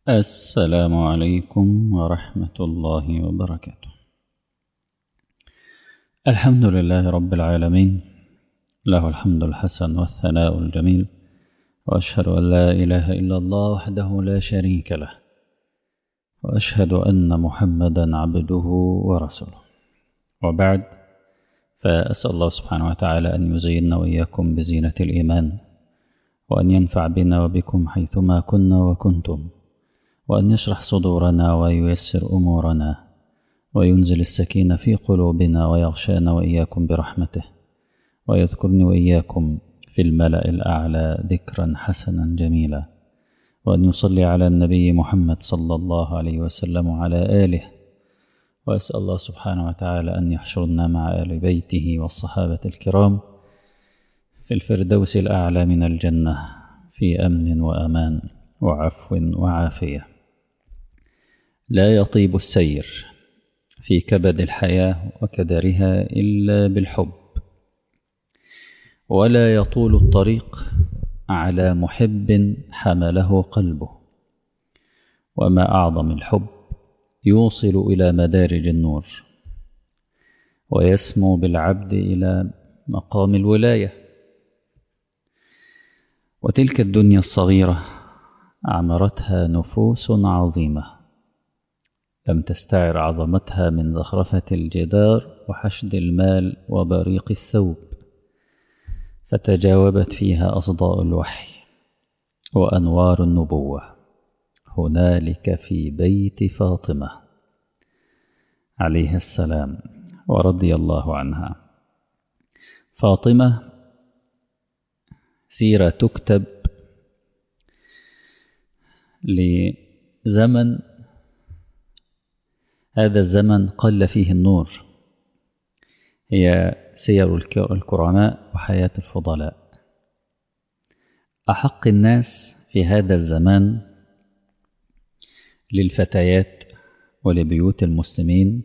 السلام عليكم ورحمة الله وبركاته. الحمد لله رب العالمين، له الحمد الحسن والثناء الجميل، وأشهد أن لا إله إلا الله وحده لا شريك له، وأشهد أن محمدا عبده ورسوله. وبعد، فأسأل الله سبحانه وتعالى أن يزيننا وإياكم بزينة الإيمان، وأن ينفع بنا وبكم حيثما كنا وكنتم، وأن يشرح صدورنا وييسر أمورنا، وينزل السكينة في قلوبنا، ويغشانا وإياكم برحمته، ويذكرني وإياكم في الملأ الأعلى ذكرا حسنا جميلا، وأن يصلي على النبي محمد صلى الله عليه وسلم وعلى آله. وأسأل الله سبحانه وتعالى أن يحشرنا مع آل بيته والصحابة الكرام في الفردوس الأعلى من الجنة، في أمن وأمان وعفو وعافية. لا يطيب السير في كبد الحياة وكدرها إلا بالحب، ولا يطول الطريق على محب حمله قلبه. وما أعظم الحب يوصل إلى مدارج النور، ويسمو بالعبد إلى مقام الولاية. وتلك الدنيا الصغيرة عمرتها نفوس عظيمة، لم تستعر عظمتها من زخرفة الجدار وحشد المال وبريق الثوب، فتجاوبت فيها أصداء الوحي وأنوار النبوة هنالك في بيت فاطمة عليها السلام ورضي الله عنها. فاطمة سيرة تكتب لزمن، هذا الزمن قل فيه النور، هي سير الكرماء وحياة الفضلاء. أحق الناس في هذا الزمان للفتيات ولبيوت المسلمين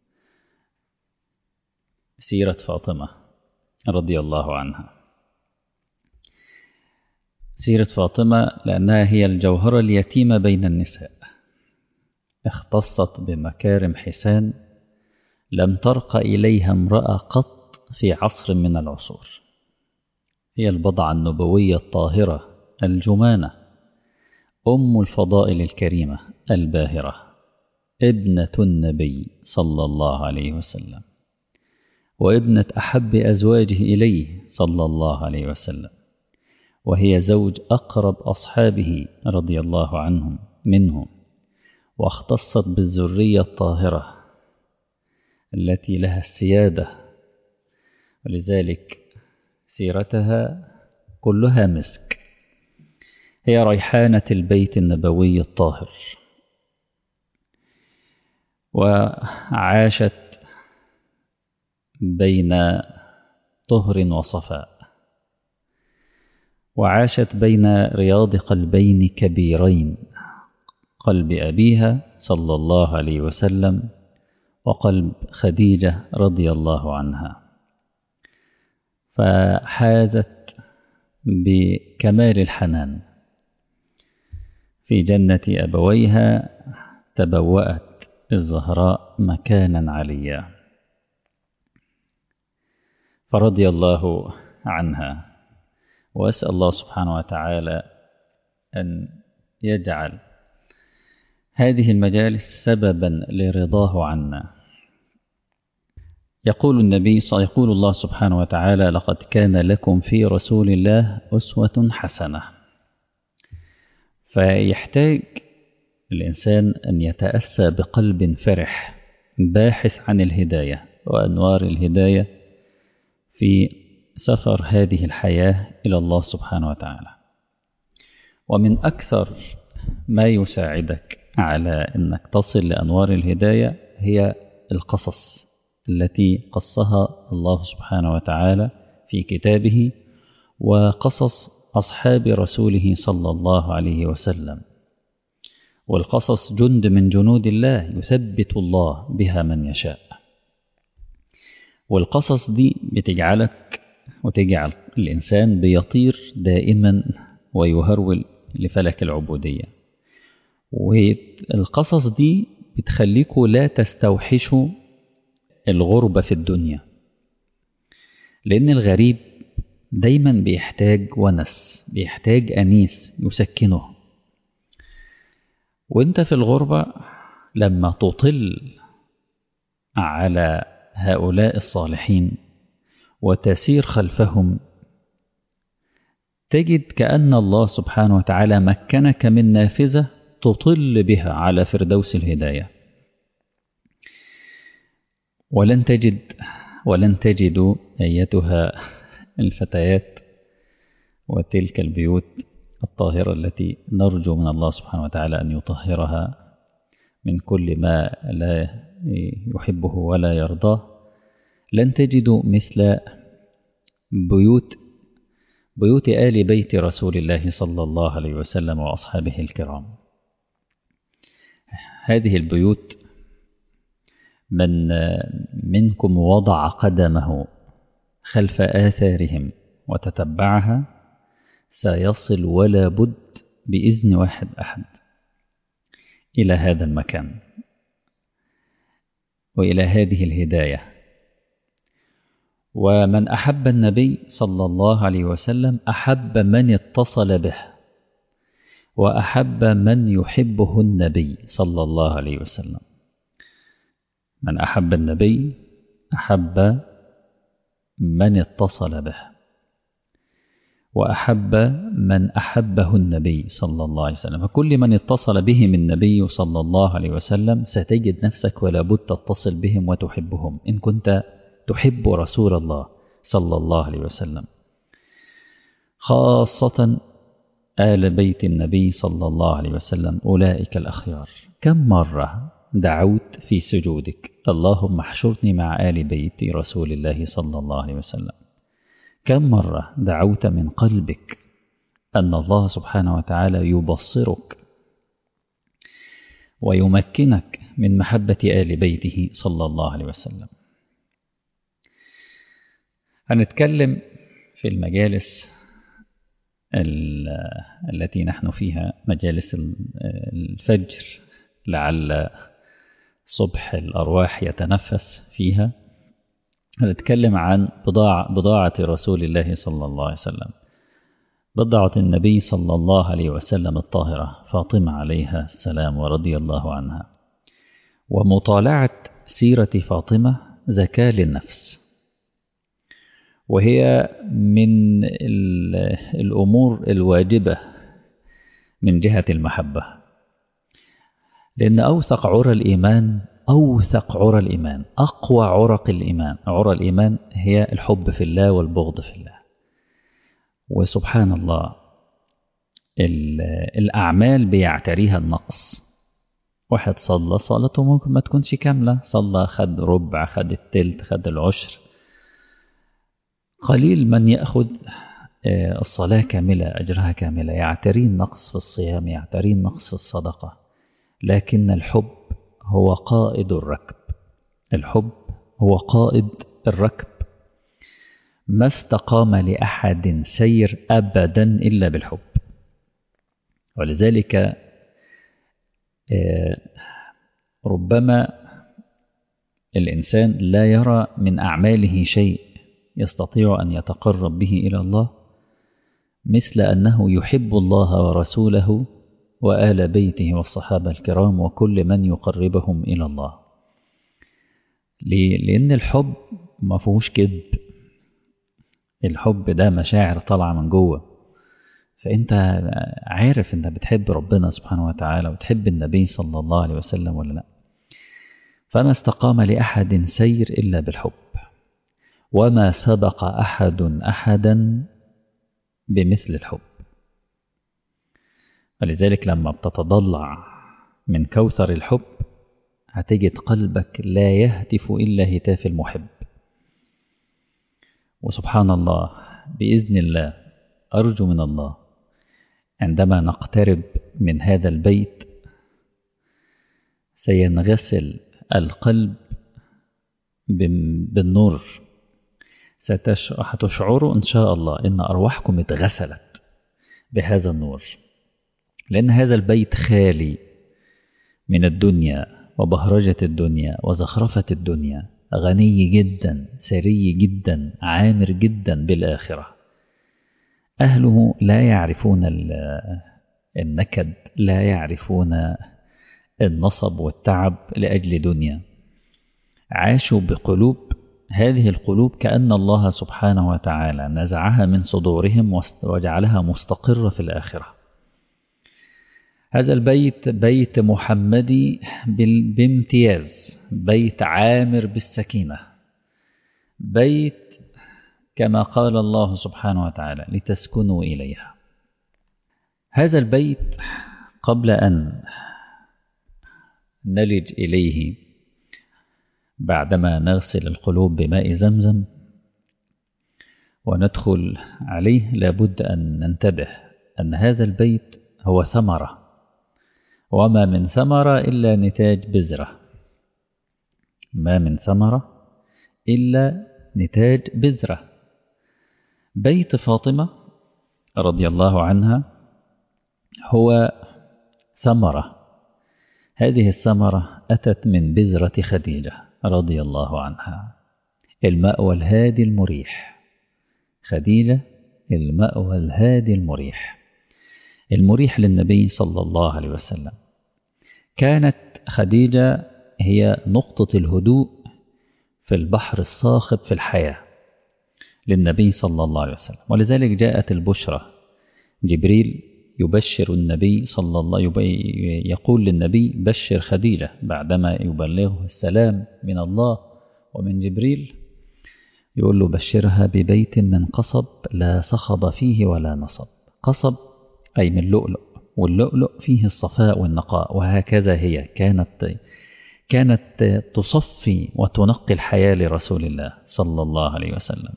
سيرة فاطمة رضي الله عنها. سيرة فاطمة لأنها هي الجوهرة اليتيمة بين النساء، اختصت بمكارم حسان لم ترق إليها امرأة قط في عصر من العصور. هي البضعة النبوية الطاهرة الجمانة، أم الفضائل الكريمة الباهرة، ابنة النبي صلى الله عليه وسلم، وابنة أحب أزواجه إليه صلى الله عليه وسلم، وهي زوج أقرب أصحابه رضي الله عنهم منهم، واختصت بالذرية الطاهرة التي لها السيادة، ولذلك سيرتها كلها مسك. هي ريحانة البيت النبوي الطاهر، وعاشت بين طهر وصفاء، وعاشت بين رياض قلبين كبيرين، قلب أبيها صلى الله عليه وسلم وقلب خديجة رضي الله عنها، فحازت بكمال الحنان. في جنة أبويها تبوأت الزهراء مكانا عليا، فرضي الله عنها. وأسأل الله سبحانه وتعالى أن يجعل هذه المجالس سببا لرضاه عنا. يقول الله سبحانه وتعالى: لقد كان لكم في رسول الله أسوة حسنة. فيحتاج الإنسان أن يتأسى بقلب فرح باحث عن الهداية وأنوار الهداية في سفر هذه الحياة إلى الله سبحانه وتعالى. ومن أكثر ما يساعدك على أنك تصل لأنوار الهداية هي القصص التي قصها الله سبحانه وتعالى في كتابه، وقصص أصحاب رسوله صلى الله عليه وسلم. والقصص جند من جنود الله يثبت الله بها من يشاء، والقصص دي بتجعلك وتجعل الإنسان بيطير دائما ويهرول لفلك العبودية. والقصص دي بتخليكوا لا تستوحشوا الغربة في الدنيا، لأن الغريب دايما بيحتاج ونس، بيحتاج أنيس يسكنه. وانت في الغربة لما تطل على هؤلاء الصالحين وتسير خلفهم، تجد كأن الله سبحانه وتعالى مكنك من نافذة تطل بها على فردوس الهداية. ولن تجدوا أيتها الفتيات وتلك البيوت الطاهرة التي نرجو من الله سبحانه وتعالى أن يطهرها من كل ما لا يحبه ولا يرضاه، لن تجدوا مثل بيوت آل بيت رسول الله صلى الله عليه وسلم وأصحابه الكرام. هذه البيوت من منكم وضع قدمه خلف آثارهم وتتبعها سيصل ولا بد بإذن واحد أحد إلى هذا المكان وإلى هذه الهداية. ومن أحب النبي صلى الله عليه وسلم أحب من اتصل به، وأحب من يحبه النبي صلى الله عليه وسلم. من أحب النبي أحب من اتصل به، وأحب من أحبه النبي صلى الله عليه وسلم. فكل من اتصل بهم النبي صلى الله عليه وسلم ستجد نفسك ولا بد تتصل بهم وتحبهم إن كنت تحب رسول الله صلى الله عليه وسلم، خاصة آل بيت النبي صلى الله عليه وسلم أولئك الأخيار. كم مرة دعوت في سجودك اللهم احشرني مع آل بيت رسول الله صلى الله عليه وسلم؟ كم مرة دعوت من قلبك أن الله سبحانه وتعالى يبصرك ويمكنك من محبة آل بيته صلى الله عليه وسلم؟ هنتكلم في المجالس التي نحن فيها، مجالس الفجر، لعل صبح الأرواح يتنفس فيها. هنتكلم عن بضاعة رسول الله صلى الله عليه وسلم، بضعة النبي صلى الله عليه وسلم الطاهرة فاطمة عليها السلام ورضي الله عنها. ومطالعة سيرة فاطمة زكاة للنفس، وهي من الأمور الواجبة من جهة المحبة، لأن أوثق عرى الإيمان، أقوى عرى الإيمان هي الحب في الله والبغض في الله. وسبحان الله الأعمال بيعتريها النقص. واحد صلى صلاته ممكن ما تكونش كاملة، صلى خد ربع، خد التلت، خد العشر. قليل من يأخذ الصلاة كاملة أجرها كاملة، يعتري النقص في الصيام، يعتري النقص في الصدقة. لكن الحب هو قائد الركب، الحب هو قائد الركب. ما استقام لأحد سير أبدا إلا بالحب. ولذلك ربما الإنسان لا يرى من أعماله شيء يستطيع أن يتقرب به إلى الله مثل أنه يحب الله ورسوله وآل بيته والصحابة الكرام وكل من يقربهم إلى الله. لأن الحب ما فيهوش كذب، الحب ده مشاعر طالعة من جوه. فأنت عارف أنت بتحب ربنا سبحانه وتعالى وتحب النبي صلى الله عليه وسلم ولا لا. فما استقام لأحد سير إلا بالحب، وما سبق أحدا بمثل الحب. ولذلك لما بتتضلع من كوثر الحب هتجد قلبك لا يهتف إلا هتاف المحب. وسبحان الله بإذن الله أرجو من الله عندما نقترب من هذا البيت سينغسل القلب بالنور. هتشعروا إن شاء الله إن أرواحكم اتغسلت بهذا النور، لأن هذا البيت خالي من الدنيا وبهرجة الدنيا وزخرفة الدنيا، غني جدا، ثري جدا، عامر جدا بالآخرة. أهله لا يعرفون النكد، لا يعرفون النصب والتعب لأجل دنيا. عاشوا بقلوب، هذه القلوب كأن الله سبحانه وتعالى نزعها من صدورهم وجعلها مستقرة في الآخرة. هذا البيت بيت محمدي بامتياز، بيت عامر بالسكينة، بيت كما قال الله سبحانه وتعالى لتسكنوا إليها. هذا البيت قبل أن نلج إليه بعدما نغسل القلوب بماء زمزم وندخل عليه، لابد أن ننتبه أن هذا البيت هو ثمرة، وما من ثمرة إلا نتاج بذرة، ما من ثمرة إلا نتاج بذرة. بيت فاطمة رضي الله عنها هو ثمرة، هذه الثمرة أتت من بذرة خديجة رضي الله عنها، المأوى الهادي المريح. خديجة المأوى الهادي المريح، المريح للنبي صلى الله عليه وسلم. كانت خديجة هي نقطة الهدوء في البحر الصاخب في الحياة للنبي صلى الله عليه وسلم. ولذلك جاءت البشرى، جبريل يبشر النبي صلى الله عليه وسلم، يقول للنبي بشر خديجة بعدما يبلغه السلام من الله ومن جبريل، يقول له بشرها ببيت من قصب لا صخب فيه ولا نصب. قصب أي من لؤلؤ، واللؤلؤ فيه الصفاء والنقاء، وهكذا هي كانت تصفي وتنقي الحياة لرسول الله صلى الله عليه وسلم.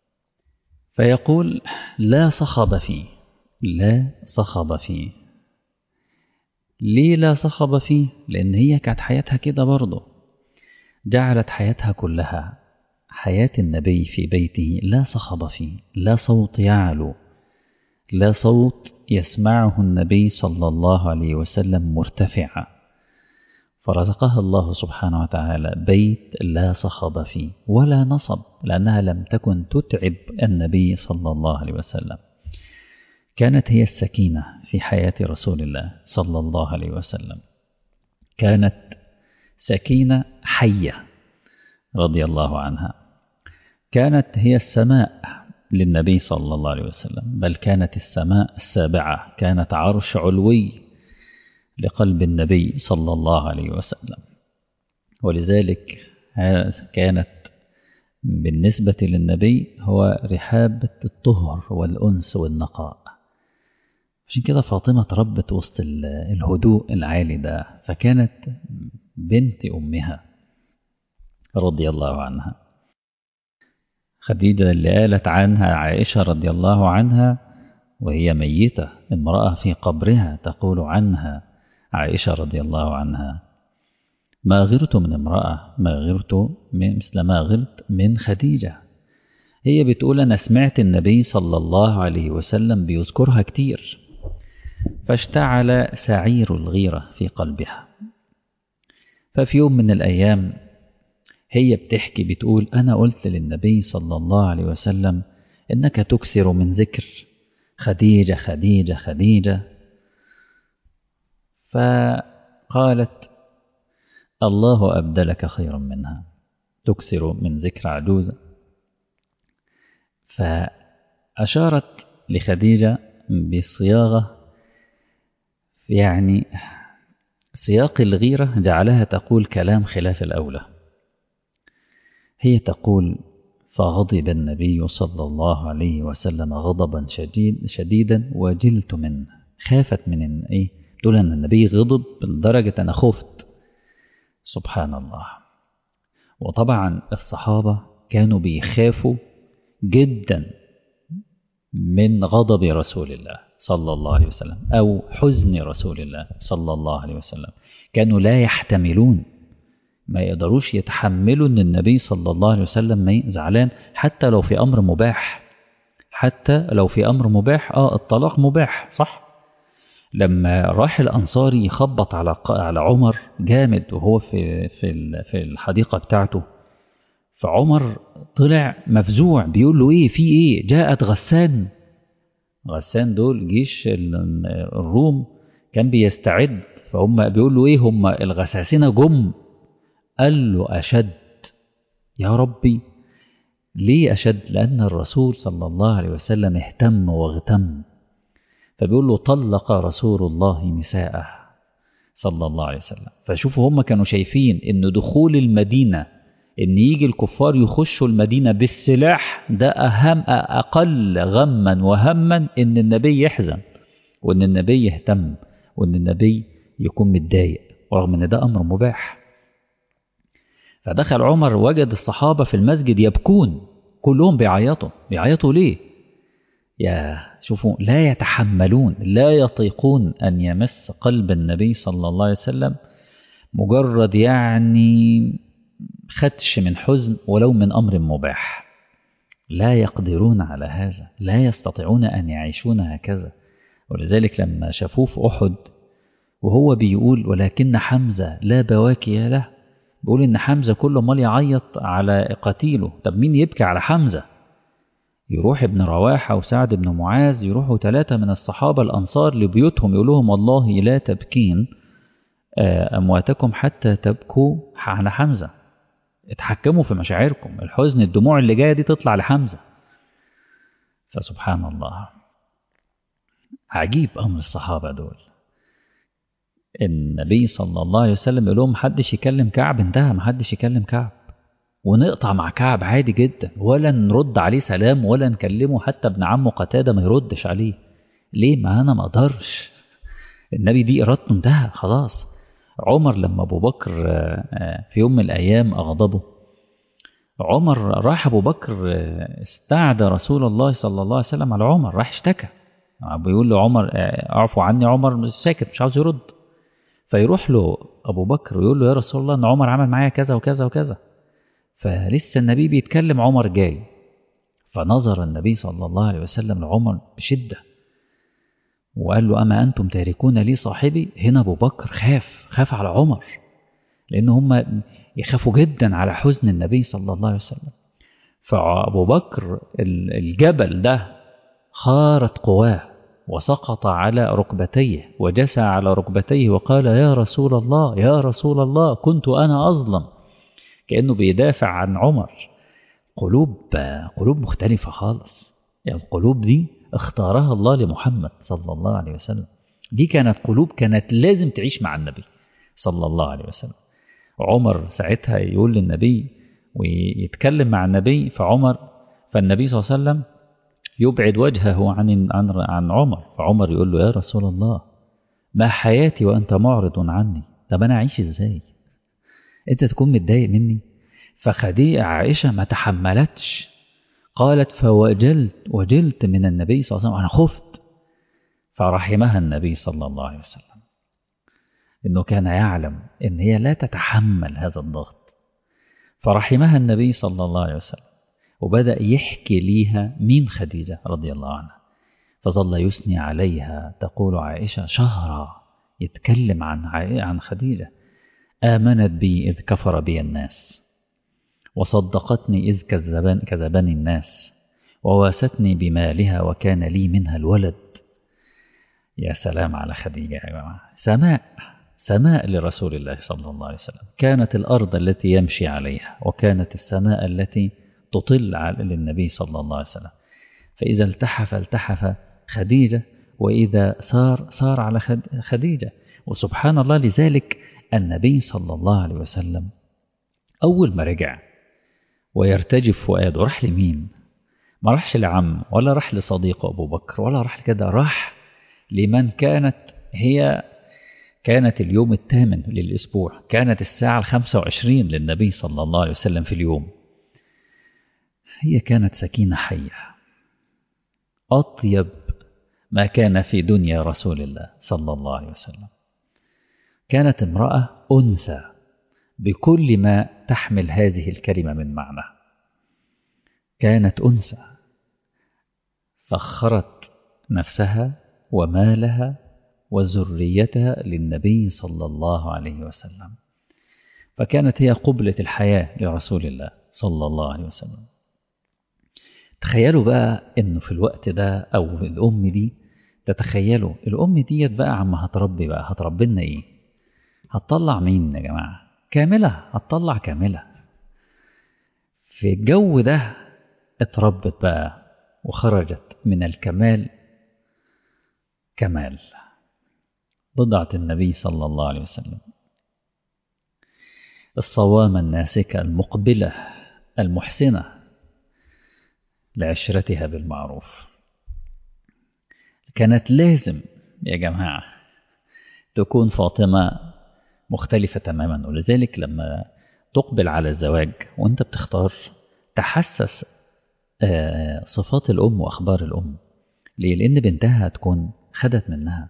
فيقول لا صخب فيه، لا صخب فيه. ليه لا صخب فيه؟ لأن هي كانت حياتها كده برضه، جعلت حياتها كلها حياة النبي في بيته لا صخب فيه، لا صوت يعلو، لا صوت يسمعه النبي صلى الله عليه وسلم مرتفعا. فرزقها الله سبحانه وتعالى بيت لا صخب فيه ولا نصب، لأنها لم تكن تتعب النبي صلى الله عليه وسلم. كانت هي السكينة في حياة رسول الله صلى الله عليه وسلم، كانت سكينة حية رضي الله عنها. كانت هي السماء للنبي صلى الله عليه وسلم، بل كانت السماء السابعة، كانت عرش علوي لقلب النبي صلى الله عليه وسلم. ولذلك كانت بالنسبة للنبي هو رحاب الطهر والأنس والنقاء. عشان كده فاطمة تربت وسط الهدوء العالي ده، فكانت بنت أمها رضي الله عنها. خديجة اللي قالت عنها عائشة رضي الله عنها وهي ميتة، امرأة في قبرها، تقول عنها عائشة رضي الله عنها ما غرت من امرأة، ما غرت مثل ما غرت من خديجة. هي بتقول أنا سمعت النبي صلى الله عليه وسلم بيذكرها كتير، فاشتعل سعير الغيرة في قلبها. ففي يوم من الأيام هي بتحكي، بتقول أنا قلت للنبي صلى الله عليه وسلم إنك تكثر من ذكر خديجة خديجة خديجة، فقالت الله أبدلك خيرا منها، تكثر من ذكر عجوزة. فأشارت لخديجة بالصياغة، يعني سياق الغيرة جعلها تقول كلام خلاف الأولى. هي تقول فغضب النبي صلى الله عليه وسلم غضبا شديدا وجلت منه. خافت من إيه؟ تقول أن النبي غضب لدرجة أنا خفت. سبحان الله. وطبعا الصحابة كانوا بيخافوا جدا من غضب رسول الله صلى الله عليه وسلم أو حزن رسول الله صلى الله عليه وسلم. كانوا لا يحتملون، ما يقدروش يتحملوا أن النبي صلى الله عليه وسلم ما زعلان، حتى لو في أمر مباح، حتى لو في أمر مباح. الطلاق مباح صح، لما راح الأنصاري يخبط على عمر جامد وهو في الحديقة بتاعته، فعمر طلع مفزوع بيقول له إيه في إيه؟ جاءت غسان. غسان دول جيش الروم كان بيستعد، فهم بيقول له إيه هم الغساسنة جم. قال له أشد يا ربي. ليه أشد؟ لأن الرسول صلى الله عليه وسلم اهتم واغتم. فبيقول له طلق رسول الله نساءه صلى الله عليه وسلم. فشوفوا هم كانوا شايفين ان دخول المدينة، ان يجي الكفار يخشوا المدينة بالسلاح، ده اقل غما وهما ان النبي يحزن، وان النبي يهتم، وان النبي يكون متضايق، ورغم ان ده امر مباح. فدخل عمر وجد الصحابة في المسجد يبكون كلهم بيعيطوا ليه؟ يا شوفوا لا يتحملون، لا يطيقون أن يمس قلب النبي صلى الله عليه وسلم مجرد يعني خدش من حزن ولو من أمر مباح. لا يقدرون على هذا، لا يستطيعون أن يعيشون هكذا. ولذلك لما شافوه في أحد وهو بيقول ولكن حمزة لا بواكي له، بيقول إن حمزة كل مال يعيط على قتيله. طب مين يبكي على حمزة؟ يروح ابن رواحة وسعد بن معاذ، يروحوا 3 من الصحابة الأنصار لبيوتهم يقول لهم والله لا تبكين أمواتكم حتى تبكوا على حمزة. اتحكموا في مشاعركم، الحزن الدموع اللي جاية دي تطلع لحمزة. فسبحان الله، عجيب أمر الصحابة دول. النبي صلى الله عليه وسلم يقول لهم محدش يكلم كعب، انتهى، محدش يكلم كعب، ونقطع مع كعب عادي جدا، ولا نرد عليه سلام ولا نكلمه، حتى ابن عمه قتادة ما يردش عليه. ليه؟ ما أنا ما أقدرش، النبي دي إرادته انتهى خلاص. عمر لما أبو بكر في يوم من الأيام أغضبه، عمر راح أبو بكر استعدى رسول الله صلى الله عليه وسلم على عمر، راح اشتكى، بيقول له عمر اعفو عني، عمر مش ساكت مش عاوز يرد. فيروح له أبو بكر ويقول له يا رسول الله إن عمر عمل معايا كذا وكذا وكذا. فلسه النبي بيتكلم عمر جاي، فنظر النبي صلى الله عليه وسلم لعمر بشدة وقال له أما أنتم تاركون لي صاحبي. هنا أبو بكر خاف على عمر، لأن هم يخافوا جدا على حزن النبي صلى الله عليه وسلم. فأبو بكر الجبل ده خارت قواه وسقط على ركبتيه وجسى على ركبتيه وقال يا رسول الله يا رسول الله كنت أنا أظلم، كأنه بيدافع عن عمر. قلوب مختلفة خالص، يعني القلوب دي اختارها الله لمحمد صلى الله عليه وسلم. دي كانت قلوب كانت لازم تعيش مع النبي صلى الله عليه وسلم. عمر ساعتها يقول للنبي ويتكلم مع النبي، فالنبي صلى الله عليه وسلم يبعد وجهه عن عمر، فعمر يقول له يا رسول الله ما حياتي وأنت معرض عني، طب أنا أعيش إزاي أنت تكون متضايق مني؟ فخديجة عائشة ما تحملتش، قالت وجلت من النبي صلى الله عليه وسلم، أنا خفت. فرحمها النبي صلى الله عليه وسلم، إنه كان يعلم إن هي لا تتحمل هذا الضغط، فرحمها النبي صلى الله عليه وسلم وبدأ يحكي ليها مين خديجة رضي الله عنها. فظل يثني عليها، تقول عائشة شهرا يتكلم عن خديجة. آمنت بي إذ كفر بي الناس، وصدقتني إذ كذبني الناس، وواستني بمالها وكان لي منها الولد. يا سلام على خديجة يا جماعة، سماء لرسول الله صلى الله عليه وسلم. كانت الأرض التي يمشي عليها، وكانت السماء التي تطل على النبي صلى الله عليه وسلم. فإذا التحف خديجة، وإذا صار على خديجة. وسبحان الله، لذلك النبي صلى الله عليه وسلم أول ما رجع ويرتجف فؤاده راح لمين؟ ما راحش لعم، ولا راح لصديقه أبو بكر، ولا راح لكده، راح لمن كانت اليوم 8 للأسبوع، كانت الساعة 25 للنبي صلى الله عليه وسلم في اليوم. هي كانت سكينة حية، أطيب ما كان في دنيا رسول الله صلى الله عليه وسلم. كانت امرأة أنثى بكل ما تحمل هذه الكلمة من معنى. كانت أنثى سخرت نفسها ومالها وذريتها للنبي صلى الله عليه وسلم، فكانت هي قبلة الحياة لرسول الله صلى الله عليه وسلم. تخيلوا بقى إنه في الوقت ده أو الأم دي، تتخيلوا الأم ديت بقى عما هتربي بقى هتربينا إيه؟ هتطلع مين يا جماعة؟ كاملة، هتطلع كاملة. في الجو ده اتربت بقى وخرجت من الكمال كمال، بضعة النبي صلى الله عليه وسلم، الصوامة الناسكة المقبلة المحسنة لعشرتها بالمعروف. كانت لازم يا جماعة تكون فاطمة مختلفة تماما، ولذلك لما تقبل على الزواج وانت بتختار تحسس صفات الأم وأخبار الأم. ليه؟ لأن بنتها هتكون خدت منها.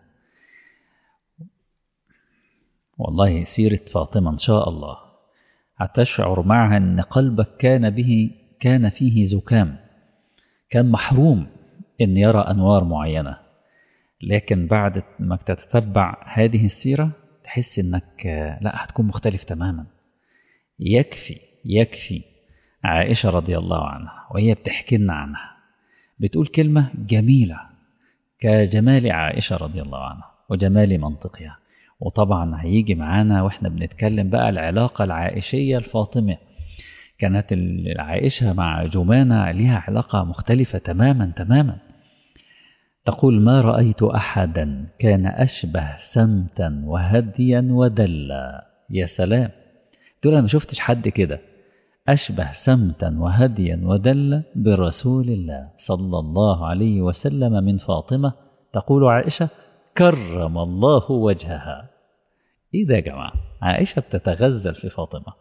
والله سيرة فاطمة إن شاء الله هتشعر معها أن قلبك كان فيه زكام، كان محروم أن يرى أنوار معينة، لكن بعد ما تتتبع هذه السيرة تحس أنك لا، هتكون مختلف تماما. يكفي عائشة رضي الله عنها وهي بتحكي لنا عنها، بتقول كلمة جميلة كجمال عائشة رضي الله عنها وجمال منطقها. وطبعا هيجي معانا واحنا بنتكلم بقى العلاقة العائشية الفاطمة. كانت عائشة مع جمانة لها علاقة مختلفة تماما. تقول: ما رأيت أحدا كان أشبه سمتا وهديا ودلا. يا سلام، تقول أنا ما شفتش حد كده أشبه سمتا وهديا ودلا برسول الله صلى الله عليه وسلم من فاطمة. تقول عائشة: كرم الله وجهها. إيه ده يا جماعة؟ عائشة بتتغزل في فاطمة.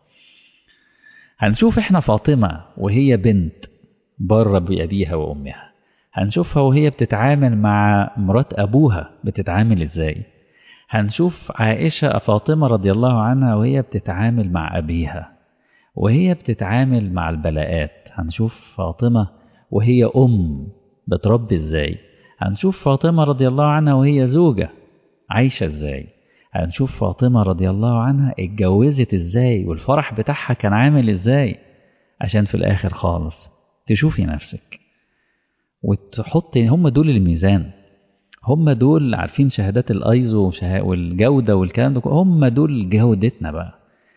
هنشوف إحنا فاطمة وهي بنت بره بأبيها وأمها، هنشوفها وهي بتتعامل مع مرات أبوها بتتعامل إزاي. هنشوف عائشة فاطمة رضي الله عنها وهي بتتعامل مع أبيها وهي بتتعامل مع البلاءات. هنشوف فاطمة وهي بتربي إزاي. هنشوف فاطمة رضي الله عنها وهي زوجة عايشة إزاي. هنشوف فاطمة رضي الله عنها اتجوزت إزاي والفرح بتاعها كان عامل إزاي، عشان في الآخر خالص تشوفي نفسك وتحطي. هم دول الميزان، هم دول عارفين شهادات الأيزو والجودة والكلام ده، هم دول جودتنا بقى.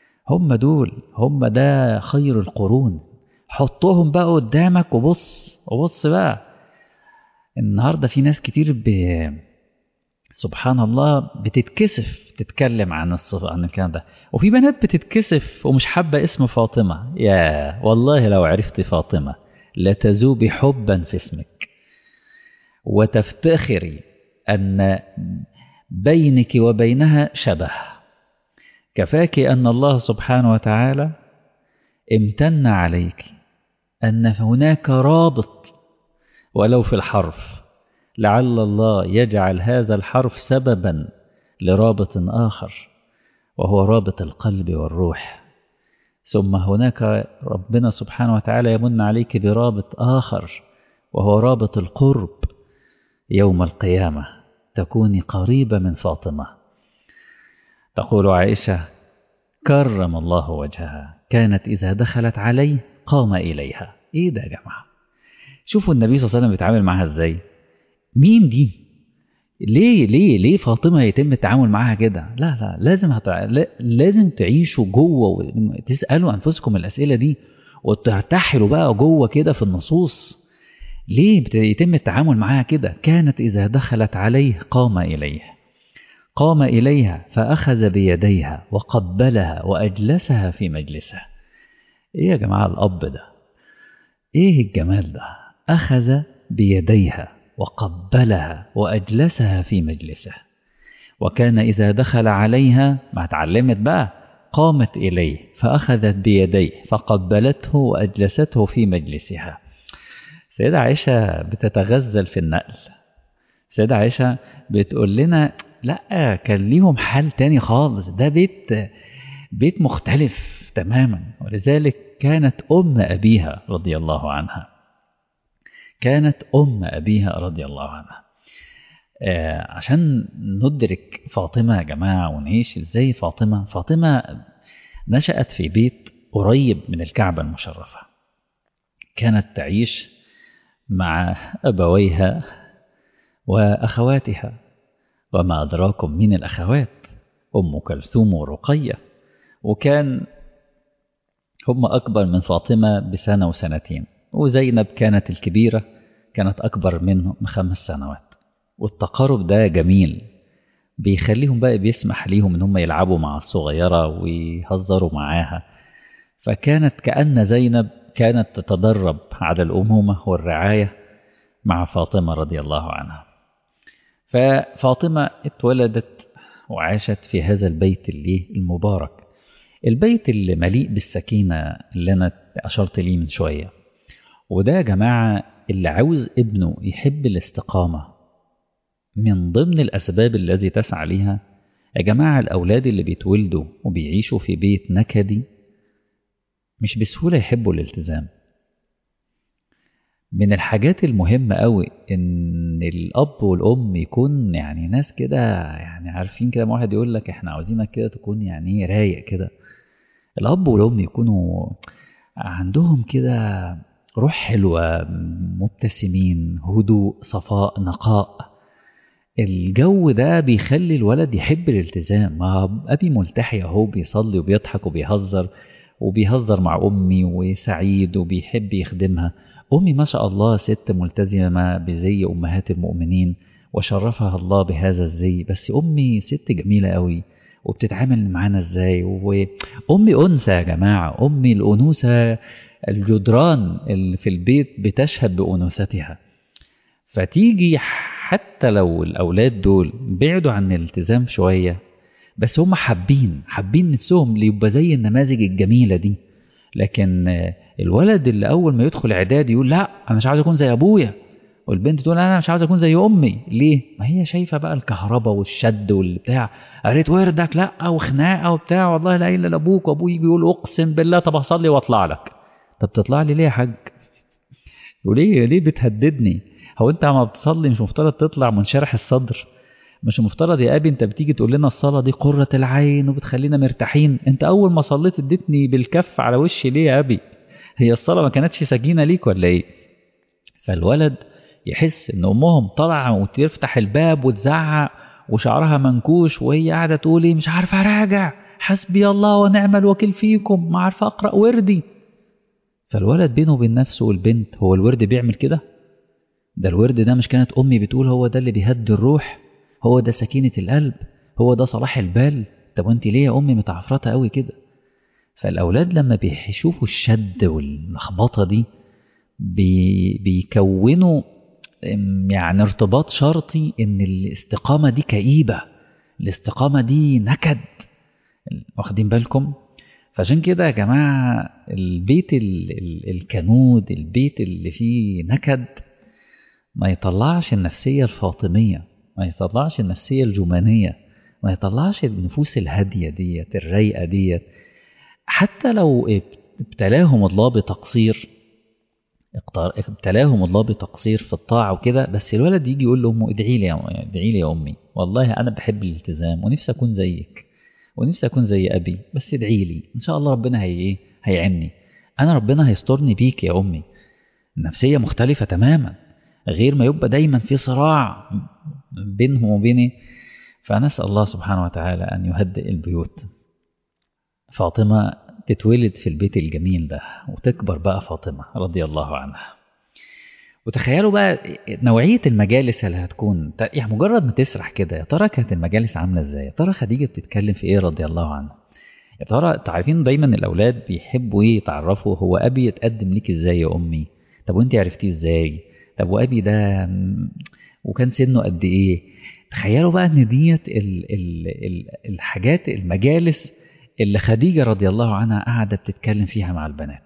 هم ده خير القرون. حطهم بقى قدامك وبص بقى. النهاردة في ناس كتير سبحان الله بتتكسف تتكلم عن الكلام ده، وفي بنات بتتكسف ومش حابة اسم فاطمة. يا والله لو عرفت فاطمة لتذوبي حبا في اسمك وتفتخري أن بينك وبينها شبه. كفاك أن الله سبحانه وتعالى امتن عليك أن هناك رابط ولو في الحرف، لعل الله يجعل هذا الحرف سببا لرابط آخر وهو رابط القلب والروح. ثم هناك ربنا سبحانه وتعالى يمن عليك برابط آخر وهو رابط القرب. يوم القيامة تكوني قريبة من فاطمة. تقول عائشة: كرم الله وجهها، كانت إذا دخلت عليه قام إليها. إيه ده يا جماعة؟ شوفوا النبي صلى الله عليه وسلم بيتعامل معها إزاي. مين دي؟ ليه فاطمة يتم التعامل معها كده؟ لا لازم تعيشوا جوه وتسألوا أنفسكم الأسئلة دي وترتحلوا بقى جوه كده في النصوص. ليه يتم التعامل معها كده؟ كانت إذا دخلت عليه قام إليها فأخذ بيديها وقبلها وأجلسها في مجلسه. إيه يا جماعة الأب ده؟ إيه الجمال ده؟ أخذ بيديها وقبلها وأجلسها في مجلسه. وكان إذا دخل عليها، ما اتعلمت بقى، قامت إليه فأخذت بيديه فقبلته وأجلسته في مجلسها. سيدة عائشة بتتغزل في النقل. سيدة عائشة بتقول لنا لا، كان ليهم حال تاني خالص، ده بيت مختلف تماما. ولذلك كانت أم أبيها رضي الله عنها. عشان ندرك فاطمة يا جماعة ونعيش ازاي فاطمة نشأت في بيت قريب من الكعبة المشرفة، كانت تعيش مع أبويها وأخواتها، وما أدراكم من الأخوات أم كلثوم ورقية، وكان هم أكبر من فاطمة بسنة وسنتين، وزينب كانت الكبيرة كانت أكبر منهم ب5 سنوات. والتقارب ده جميل، بيخليهم بقى بيسمح ليهم إن هم يلعبوا مع الصغيرة ويهزروا معاها. فكانت كأن زينب كانت تتدرب على الأمومة والرعاية مع فاطمة رضي الله عنها. ففاطمة اتولدت وعاشت في هذا البيت اللي المبارك، البيت اللي مليء بالسكينة اللي أنا أشرت ليه من شوية. وده يا جماعة اللي عاوز ابنه يحب الاستقامة من ضمن الأسباب التي تسعى ليها. يا جماعة الأولاد اللي بيتولدوا وبيعيشوا في بيت نكدي مش بسهولة يحبوا الالتزام. من الحاجات المهمة قوي إن الأب والأم يكون يعني ناس كده، يعني عارفين كده، ما واحد يقول لك إحنا عاوزينك كده تكون يعني رايق كده. الأب والأم يكونوا عندهم كده روح حلوة، مبتسمين، هدوء، صفاء، نقاء. الجو ده بيخلي الولد يحب الالتزام. ما أبي ملتحي أهو بيصلي وبيضحك وبيهزر مع أمي وسعيد وبيحب يخدمها. أمي ما شاء الله ست ملتزمة بزي أمهات المؤمنين وشرفها الله بهذا الزي، بس أمي ست جميلة قوي وبتتعامل معانا ازاي. وأمي أنثى يا جماعة، أمي الأنوثة، الجدران اللي في البيت بتشهد بأنوثتها. فتيجي حتى لو الأولاد دول بعدوا عن الالتزام شوية، بس هم حابين نفسهم ليبقى زي النماذج الجميلة دي. لكن الولد اللي أول ما يدخل إعداد يقول لا أنا مش عاوز أكون زي أبويا، والبنت تقول أنا مش عاوز أكون زي أمي. ليه؟ ما هي شايفة بقى الكهرباء والشد والبتاع، قريت وردك لا وخناقة وبتاع، والله لا إلا لأبوك، وأبوه يجي يقول أقسم بالله طب أصلي وأطلع لك. طب تطلع لي ليه يا حاج؟ وليه بتهددني؟ هو أنت عم بتصلي مش مفترض تطلع منشرح الصدر؟ مش المفترض يا أبي أنت بتيجي تقول لنا الصلاة دي قرة العين وبتخلينا مرتاحين؟ أنت أول ما صليت اديتني بالكف على وشي ليه يا أبي؟ هي الصلاة ما كانتش سكينة ليك ولا إيه؟ فالولد يحس إن أمهم طالعة وتفتح الباب وتزعق وشعرها منكوش وهي قاعدة تقول إيه مش عارفة أراجع، حسبي الله ونعم الوكيل فيكم، ما عارفة أقرأ وردي. فالولد بينه وبين نفسه والبنت، هو الورد بيعمل كده؟ ده الورد ده مش كانت أمي بتقول هو ده اللي بيهدي الروح، هو ده سكينة القلب، هو ده صلاح البال؟ طب وانت ليه يا أمي متعفرطة قوي كده؟ فالأولاد لما بيشوفوا الشد واللخبطة دي بيكونوا يعني ارتباط شرطي إن الاستقامة دي كئيبة، الاستقامة دي نكد. واخدين بالكم؟ فعشان كده يا جماعة البيت الكنود، البيت اللي فيه نكد، ما يطلعش النفسية الفاطمية، ما يطلعش النفسية الجمانية، ما يطلعش النفوس الهادية ديت الرايقة ديت. حتى لو ابتلاهم الله بتقصير في الطاعة وكده، بس الولد يجي يقول لأمه ادعي لي يا أمي، والله أنا بحب الالتزام ونفسي أكون زيك ونفسي أكون زي أبي، بس ادعي لي إن شاء الله ربنا هيعني، أنا ربنا هيسترني بيك يا أمي. النفسية مختلفة تماما، غير ما يبقى دايما في صراع بينهم وبيني. فنسأل الله سبحانه وتعالى أن يهدئ البيوت. فاطمة تتولد في البيت الجميل ده وتكبر بقى فاطمة رضي الله عنها. وتخيلوا بقى نوعية المجالس اللي هتكون، يعني مجرد ما تسرح كده يا ترى كانت المجالس عاملة ازاي؟ يا ترى خديجة بتتكلم في ايه رضي الله عنها؟ يا ترى تعرفين دايما الأولاد بيحبوا ايه يتعرفوا، هو أبي يتقدم ليك ازاي يا أمي؟ طب وانت عرفتيه ازاي؟ طب وأبي ده وكان سنه قد ايه؟ تخيلوا بقى ان ديت الحاجات المجالس اللي خديجة رضي الله عنها قاعدة بتتكلم فيها مع البنات.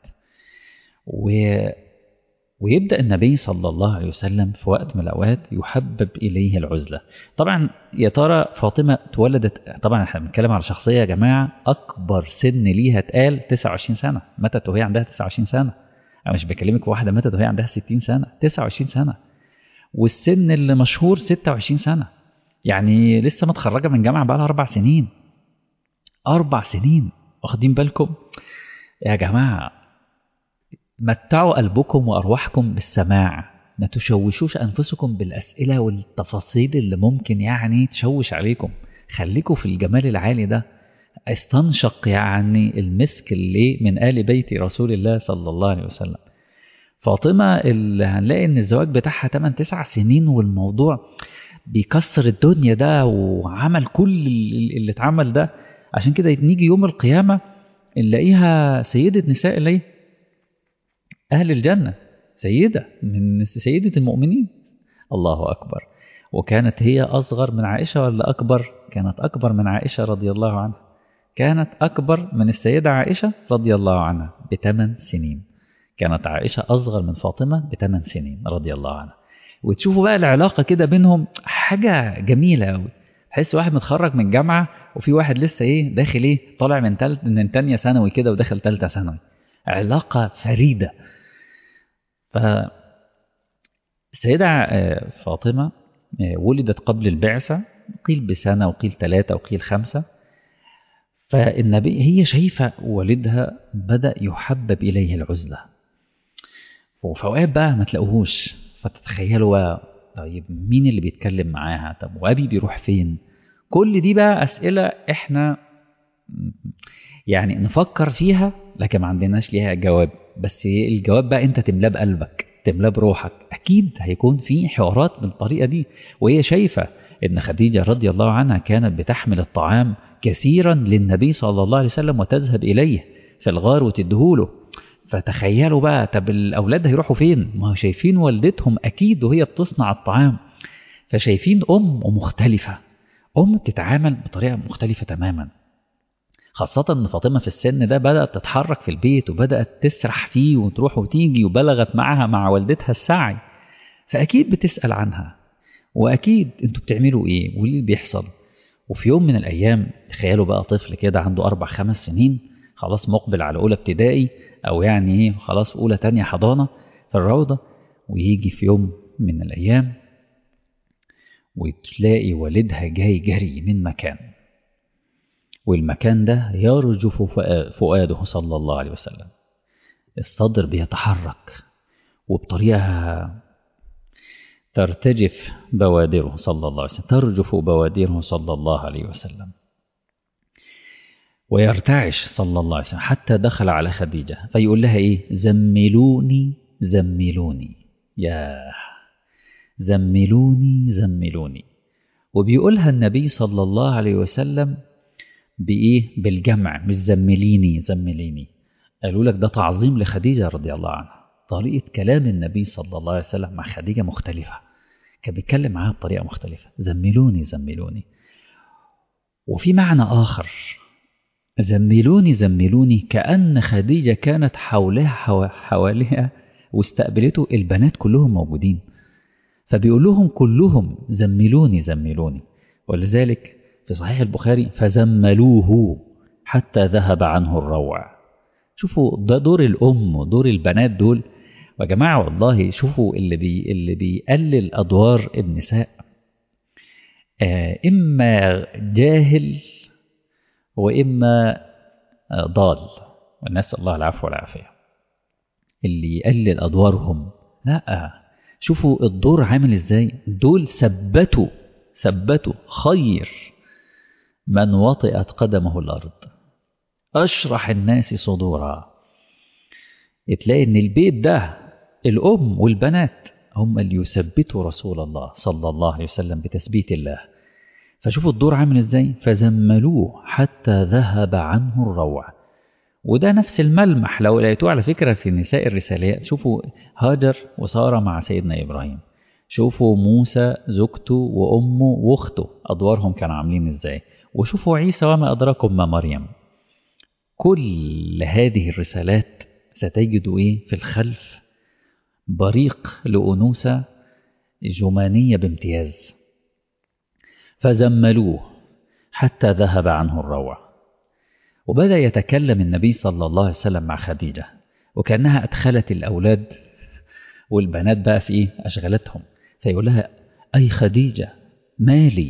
ويبدأ النبي صلى الله عليه وسلم في وقت من الأوقات يحبب إليه العزلة. طبعا يا ترى فاطمة اتولدت، طبعا احنا بنتكلم على شخصية يا جماعة أكبر سن ليها اتقال 29 سنة، ماتت وهي عندها 29 سنة. أنا مش بكلمك واحدة ماتت وهي عندها 60 سنة، 29 سنة. والسن اللي مشهور 26 سنة، يعني لسه متخرجة من جامعة بقى لها 4 سنين. 4 سنين، واخدين بالكم يا جماعة؟ متعوا قلبكم وأرواحكم بالسماع، ما تشوشوش أنفسكم بالأسئلة والتفاصيل اللي ممكن يعني تشوش عليكم. خليكم في الجمال العالي ده. استنشق يعني المسك اللي من آل بيت رسول الله صلى الله عليه وسلم. فاطمة اللي هنلاقي ان الزواج بتاعها 8-9 سنين والموضوع بيكسر الدنيا ده، وعمل كل اللي اتعمل ده. عشان كده نيجي يوم القيامة نلاقيها سيدة نساء الايه؟ أهل الجنة، سيدة من سيدة المؤمنين. الله أكبر. وكانت هي أصغر من عائشة ولا أكبر؟ كانت أكبر من عائشة رضي الله عنها. كانت أكبر من السيدة عائشة رضي الله عنها ب8 سنين. كانت عائشة أصغر من فاطمة ب8 سنين رضي الله عنها. وتشوفوا بقى العلاقة كده بينهم حاجة جميلة أوي. تحس واحد متخرج من جامعة وفي واحد لسه داخل طالع من تانية ثانوي كده وداخل تالتة ثانوي. علاقة فريدة. فالسيدة فاطمة ولدت قبل البعثة، قيل بسنة وقيل 3 وقيل 5. فالنبي هي شايفة والدها بدأ يحبب إليه العزلة، وفوقات بقى ما تلاقوهوش. فتتخيلوا بقى طيب مين اللي بيتكلم معاها؟ طب وأبي بيروح فين؟ كل دي بقى أسئلة إحنا يعني نفكر فيها لكن ما عندناش ليها جواب. بس الجواب بقى أنت تملاه بقلبك، تملاه بروحك. أكيد هيكون في حوارات بالطريقة دي. وهي شايفة إن خديجة رضي الله عنها كانت بتحمل الطعام كثيرا للنبي صلى الله عليه وسلم وتذهب إليه في الغار وتدهوله. فتخيلوا بقى طب الأولاد هيروحوا فين؟ ما هو شايفين والدتهم أكيد وهي بتصنع الطعام. فشايفين مختلفة، بتتعامل بطريقة مختلفة تماما. خاصة أن فاطمة في السن ده بدأت تتحرك في البيت وبدأت تسرح فيه وتروح وتيجي، وبلغت معها مع والدتها السعي. فأكيد بتسأل عنها، وأكيد أنتوا بتعملوا إيه واللي بيحصل. وفي يوم من الأيام تخيلوا بقى طفل كده عنده 4-5 سنين، خلاص مقبل على أولى ابتدائي، أو يعني خلاص أولى تانية حضانة في الروضة. ويجي في يوم من الأيام وتلاقي والدها جاي جري من مكان، والمكان ده يرجف فؤاده صلى الله عليه وسلم. الصدر بيتحرك وبطريقة ترتجف بوادره صلى الله عليه وسلم، ترجف بوادره صلى الله عليه وسلم، ويرتعش صلى الله عليه وسلم حتى دخل على خديجة فيقول لها إيه؟ زملوني زملوني، يا زملوني زملوني. وبيقولها النبي صلى الله عليه وسلم بإيه؟ بالجمع، مش زمليني زمليني. قالوا لك ده تعظيم لخديجة رضي الله عنها. طريقة كلام النبي صلى الله عليه وسلم مع خديجة مختلفة، كان بيتكلم معاها بطريقة مختلفة. زملوني زملوني. وفي معنى آخر، زملوني زملوني، كأن خديجة كانت حواليها واستقبلته البنات كلهم موجودين، فبيقول لهم كلهم زملوني زملوني. ولذلك في صحيح البخاري فزملوه حتى ذهب عنه الروع. شوفوا ده دور الأم ودور البنات دول. يا جماعة والله شوفوا اللي بيقلل أدوار النساء إما جاهل وإما ضال، ونسأل الله العفو والعافية. اللي يقلل أدوارهم لا، شوفوا الدور عامل إزاي. دول ثبتوا خير من وطئت قدمه الأرض، أشرح الناس صدورا. تلاقي إن البيت ده الأم والبنات هم اللي يثبتوا رسول الله صلى الله عليه وسلم بتثبيت الله. فشوفوا الدور عامل إزاي. فزملوه حتى ذهب عنه الروع. وده نفس الملمح لو لقيتوه على فكرة في نساء الرساليات. شوفوا هاجر وسارة مع سيدنا إبراهيم، شوفوا موسى زوجته وأمه وأخته أدوارهم كانوا عاملين إزاي، وشوفوا عيسى وما أدراكم ما مريم. كل هذه الرسالات ستجدوا في الخلف بريق لأنوثة جمانية بامتياز. فزملوه حتى ذهب عنه الروع. وبدأ يتكلم النبي صلى الله عليه وسلم مع خديجة، وكأنها أدخلت الأولاد والبنات بقى في أشغلتهم. فيقول لها أي خديجة، مالي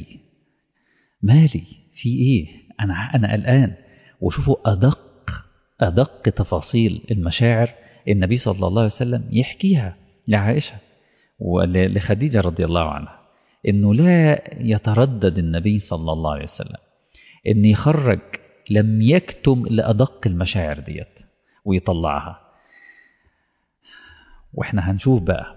في إيه؟ أنا قلقان. وشوفوا أدق تفاصيل المشاعر النبي صلى الله عليه وسلم يحكيها لعائشة ولخديجة رضي الله عنها، إنه لا يتردد النبي صلى الله عليه وسلم إن يخرج، لم يكتم لأدق المشاعر ديت ويطلعها. وإحنا هنشوف بقى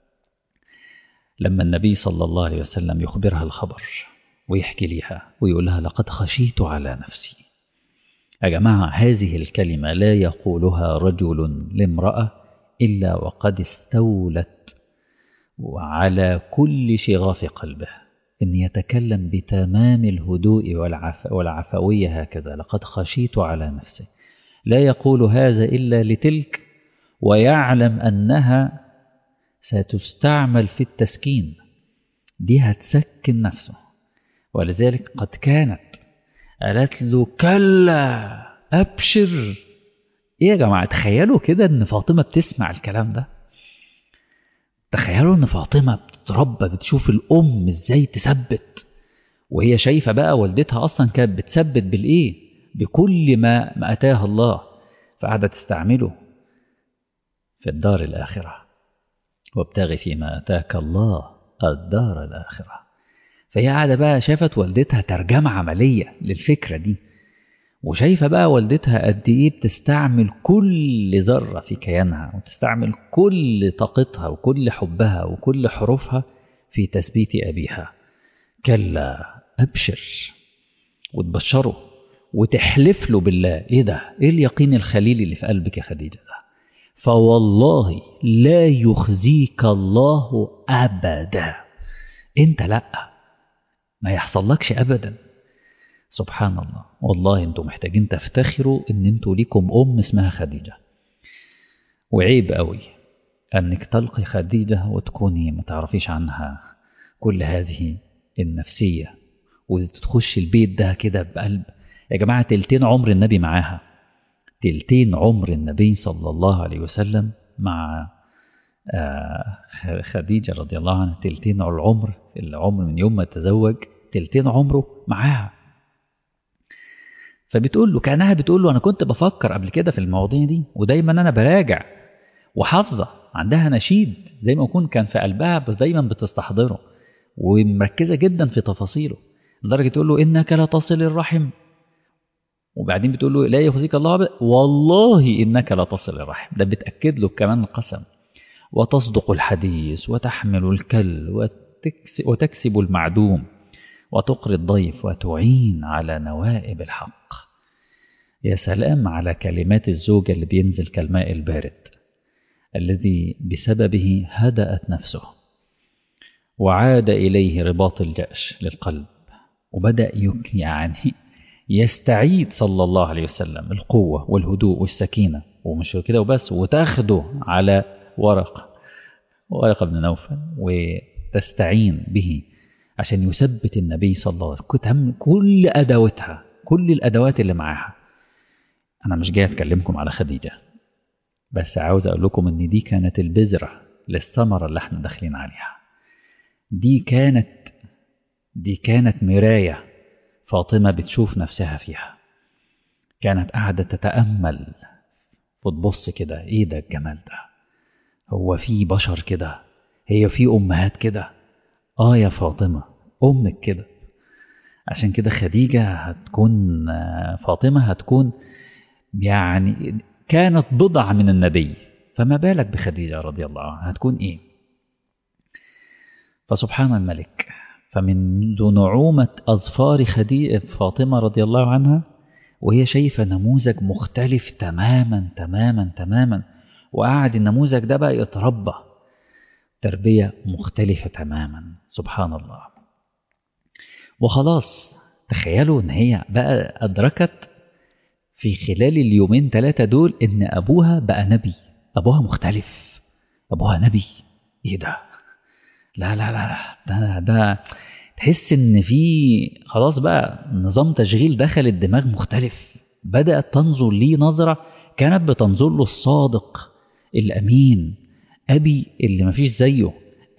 لما النبي صلى الله عليه وسلم يخبرها الخبر ويحكي لها ويقول لها لقد خشيت على نفسي. يا جماعة هذه الكلمة لا يقولها رجل لامرأة إلا وقد استولت على كل شغاف قلبه، إن يتكلم بتمام الهدوء والعفوية هكذا، لقد خشيت على نفسي. لا يقول هذا إلا لتلك، ويعلم أنها ستستعمل في التسكين، دي هتسكن نفسه. ولذلك قد كانت قالت له كلا أبشر. إيه يا جماعة، تخيلوا كده أن فاطمة بتسمع الكلام ده. تخيلوا أن فاطمة بتتربى بتشوف الأم إزاي تثبت، وهي شايفة بقى والدتها أصلا كانت بتثبت بالإيه، بكل ما أتاها الله، فقاعدة تستعمله في الدار الآخرة. وابتغي فيما أتاك الله الدار الآخرة. فهي قاعدة بقى شافت والدتها ترجمة عملية للفكرة دي، وشايفة بقى والدتها قد إيه بتستعمل كل ذرة في كيانها، وتستعمل كل طاقتها وكل حبها وكل حروفها في تثبيت أبيها. كلا أبشر، وتبشره وتحلف له بالله. إيه ده؟ إيه اليقين الخليلي اللي في قلبك يا خديجة ده؟ فوالله لا يخزيك الله أبدا. أنت لأ، ما يحصلكش أبدا. سبحان الله. والله أنتم محتاجين تفتخروا أن أنتم ليكم أم اسمها خديجة. وعيب قوي أنك تلقي خديجة وتكوني ما تعرفيش عنها كل هذه النفسية، وتخش البيت ده كده بقلب. يا جماعة تلتين عمر النبي معاها، تلتين عمر النبي صلى الله عليه وسلم مع خديجة رضي الله عنها، تلتين العمر من يوم ما تزوج، تلتين عمره معاها. فبتقول له، كأنها بتقول له أنا كنت بفكر قبل كده في المواضيع دي، ودايما أنا براجع وحافظة، عندها نشيد زي ما يكون كان في قلبها، بس دايما بتستحضره ومركزة جدا في تفاصيله، لدرجة تقول له إنك لا تصل الرحم، وبعدين بتقول له لا يخزيك الله أبدا، والله إنك لا تصل الرحم. ده بتأكد له كمان القسم. وتصدق الحديث وتحمل الكل وتكسب المعدوم وتقري الضيف وتعين على نوائب الحق. يا سلام على كلمات الزوجة اللي بينزل كالماء البارد الذي بسببه هدأت نفسه وعاد إليه رباط الجأش للقلب، وبدأ يعني يستعيد صلى الله عليه وسلم القوة والهدوء والسكينة. ومش كده وبس، وتاخده على ورقة بن نوفل وتستعين به عشان يثبت النبي صلى الله عليه وسلم. كل أدواتها، كل الأدوات اللي معاها. أنا مش جاي أتكلمكم على خديجة، بس عاوز أقول لكم إن دي كانت البذرة للثمرة اللي احنا داخلين عليها. دي كانت مراية فاطمة بتشوف نفسها فيها. كانت قاعدة تتأمل وتبص كده، إيه ده الجمال ده؟ هو في بشر كده؟ هي في أمهات كده؟ يا فاطمة أمك كده. عشان كده فاطمة هتكون يعني كانت بضع من النبي، فما بالك بخديجة رضي الله عنها هتكون إيه؟ فسبحان الملك. فمنذ نعومة أظفار فاطمة رضي الله عنها وهي شايفة نموذج مختلف تماما تماما تماما، وقعد النموذج ده بقى يتربى تربية مختلفة تماما. سبحان الله. وخلاص تخيلوا ان هي بقى أدركت في خلال اليومين 3 دول ان أبوها بقى نبي، أبوها مختلف، أبوها نبي. ايه ده؟ لا لا لا، ده تحس ان في خلاص بقى نظام تشغيل دخل الدماغ مختلف. بدأت تنظر ليه نظرة كانت بتنظر له الصادق الأمين، أبي اللي مفيش زيه،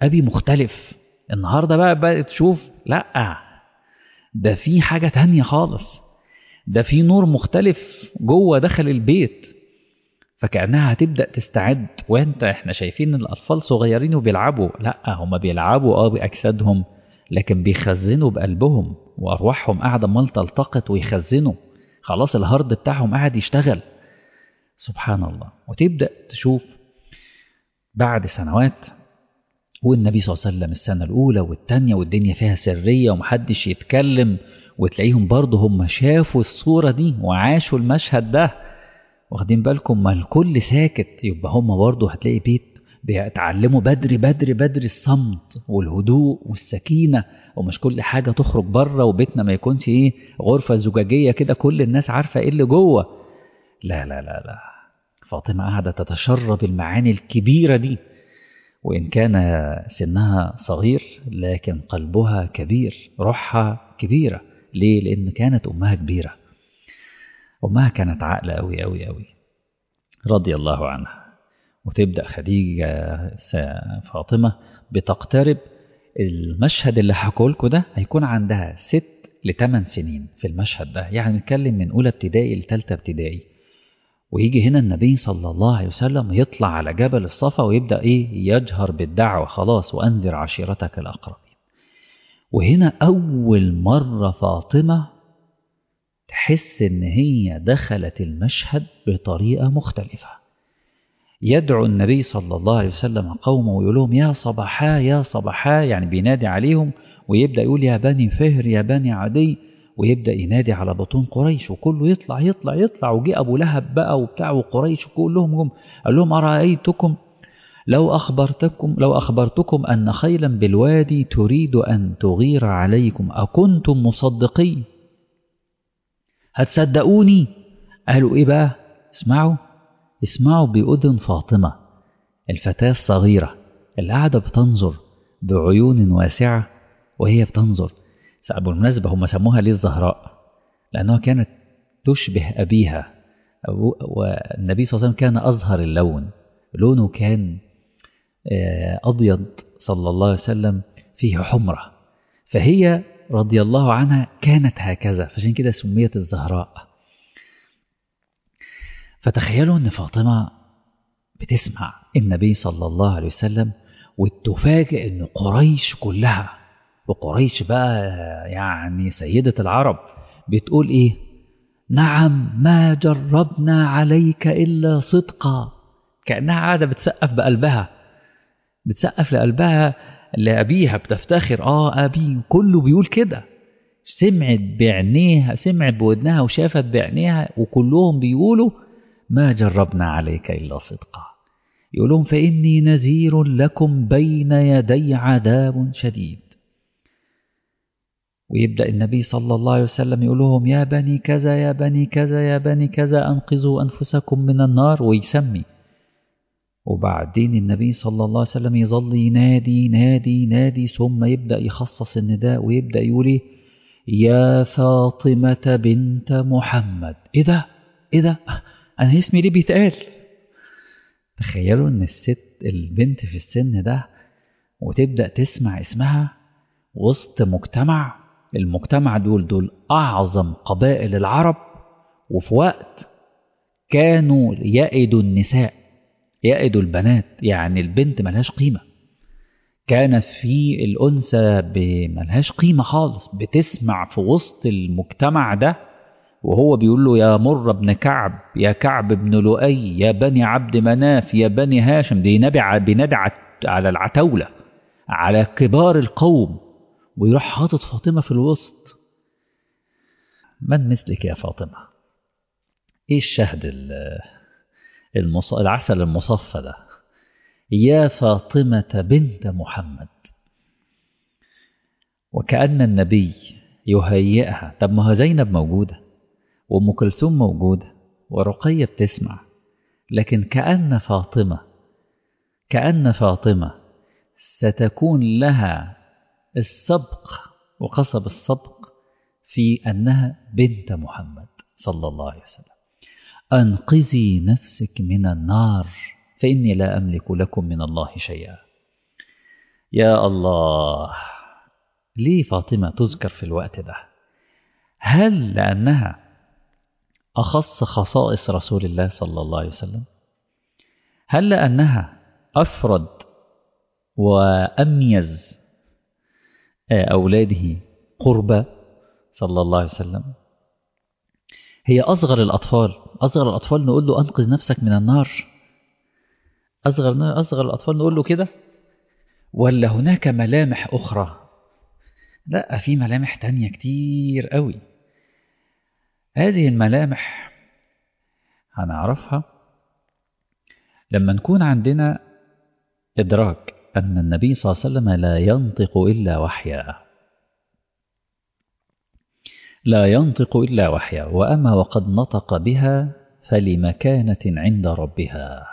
أبي مختلف. النهاردة بقى تشوف لأ، ده في حاجة تانية خالص، ده في نور مختلف جوه داخل البيت. فكأنها هتبدأ تستعد، احنا شايفين الأطفال صغيرين وبيلعبوا، لأ هم بيلعبوا بأجسادهم، لكن بيخزنوا بقلبهم، وأرواحهم قاعدة مال تلتقط ويخزنوا، خلاص الهارد بتاعهم قاعد يشتغل. سبحان الله. وتبدأ تشوف بعد سنوات، والنبي صلى الله عليه وسلم السنة الأولى والتانية والدنيا فيها سرية ومحدش يتكلم، وتلاقيهم برضه هم شافوا الصورة دي وعاشوا المشهد ده، واخدين بالكم؟ ما الكل ساكت، يبقى هم برضه هتلاقي بيت بيتعلموا بدري بدري بدري الصمت والهدوء والسكينة، ومش كل حاجة تخرج بره، وبيتنا ما يكونش غرفة زجاجية كده كل الناس عارفة ايه اللي جوه. لا لا لا لا، فاطمة قاعدة تتشرب المعاني الكبيرة دي، وإن كان سنها صغير لكن قلبها كبير، روحها كبيرة. ليه؟ لأن كانت أمها كبيرة، أمها كانت عاقلة أوي أوي أوي رضي الله عنها. وتبدأ خديجة فاطمة بتقترب. المشهد اللي حكولكوا ده هيكون عندها 6 ل8 سنين في المشهد ده، يعني نتكلم من أولى ابتدائي لتالتة ابتدائي. ويجي هنا النبي صلى الله عليه وسلم يطلع على جبل الصفا ويبدأ يجهر بالدعوة، خلاص وأنذر عشيرتك الأقربين. وهنا أول مرة فاطمة تحس إن هي دخلت المشهد بطريقة مختلفة. يدعو النبي صلى الله عليه وسلم قومه ويقول لهم يا صباحا يا صباحا، يعني بينادي عليهم، ويبدأ يقول يا بني فهر يا بني عدي، ويبدأ ينادي على بطون قريش، وكله يطلع يطلع يطلع. وجي أبو لهب بقى وبتاع وقريش كلهم جم، قال لهم أرأيتكم لو أخبرتكم أن خيلا بالوادي تريد أن تغير عليكم أكنتم مصدقين؟ هتصدقوني؟ قالوا إيه بقى؟ اسمعوا بأذن فاطمة الفتاة الصغيرة اللي قاعدة بتنظر بعيون واسعة، وهي بتنظر. بالمناسبة هم سموها ليه الزهراء؟ لأنها كانت تشبه أبيها، والنبي صلى الله عليه وسلم كان أزهر اللون، لونه كان أبيض صلى الله عليه وسلم فيه حمرة، فهي رضي الله عنها كانت هكذا، فعشان كده سميت الزهراء. فتخيلوا أن فاطمة بتسمع النبي صلى الله عليه وسلم، وتفاجئ أن قريش كلها، وقريش بقى يعني سيدة العرب، بتقول إيه؟ نعم ما جربنا عليك إلا صدقا. كأنها قاعدة بتسقف بقلبها، بتسقف لقلبها لأبيها، بتفتخر أبي، كله بيقول كده. سمعت بعينيها، سمعت بودنها وشافت بعينيها، وكلهم بيقولوا ما جربنا عليك إلا صدقا. يقولون فإني نذير لكم بين يدي عذاب شديد. ويبدأ النبي صلى الله عليه وسلم يقول لهم يا بني كذا يا بني كذا يا بني كذا أنقذوا أنفسكم من النار، ويسمي. وبعدين النبي صلى الله عليه وسلم يظل ينادي نادي نادي، ثم يبدأ يخصص النداء ويبدأ يقول يا فاطمة بنت محمد. إيه ده؟ أنا اسمي ليه بيتقال؟ تخيلوا أن البنت في السن ده وتبدأ تسمع اسمها وسط المجتمع دول أعظم قبائل العرب، وفي وقت كانوا يأيدوا النساء، يأيدوا البنات، يعني البنت ملهاش قيمة، كانت في الأنثى ملهاش قيمة خالص. بتسمع في وسط المجتمع ده وهو بيقول له يا مر بن كعب يا كعب بن لؤي يا بني عبد مناف يا بني هاشم، دي بينادي على العتاولة، على كبار القوم، ويروح حاطط فاطمة في الوسط. من مثلك يا فاطمة؟ ايه الشهد العسل المصفى ده؟ يا فاطمة بنت محمد. وكأن النبي يهيئها. طب ما هو زينب موجودة، وأم كلثوم موجودة، ورقية بتسمع، لكن كأن فاطمة ستكون لها السبق وقصب السبق في أنها بنت محمد صلى الله عليه وسلم. أنقذي نفسك من النار فإني لا أملك لكم من الله شيئا. يا الله، ليه فاطمة تذكر في الوقت ده؟ هل لأنها أخص خصائص رسول الله صلى الله عليه وسلم؟ هل لأنها أفرد وأميز أولاده قربة صلى الله عليه وسلم؟ هي أصغر الأطفال. أصغر الأطفال نقول له أنقذ نفسك من النار، أصغر الأطفال نقول له كده، ولا هناك ملامح أخرى؟ لا، في ملامح تانية كتير قوي. هذه الملامح هنعرفها لما نكون عندنا إدراك أن النبي صلى الله عليه وسلم لا ينطق إلا وحيا، لا ينطق إلا وحيا، وأما وقد نطق بها فلمكانة عند ربها،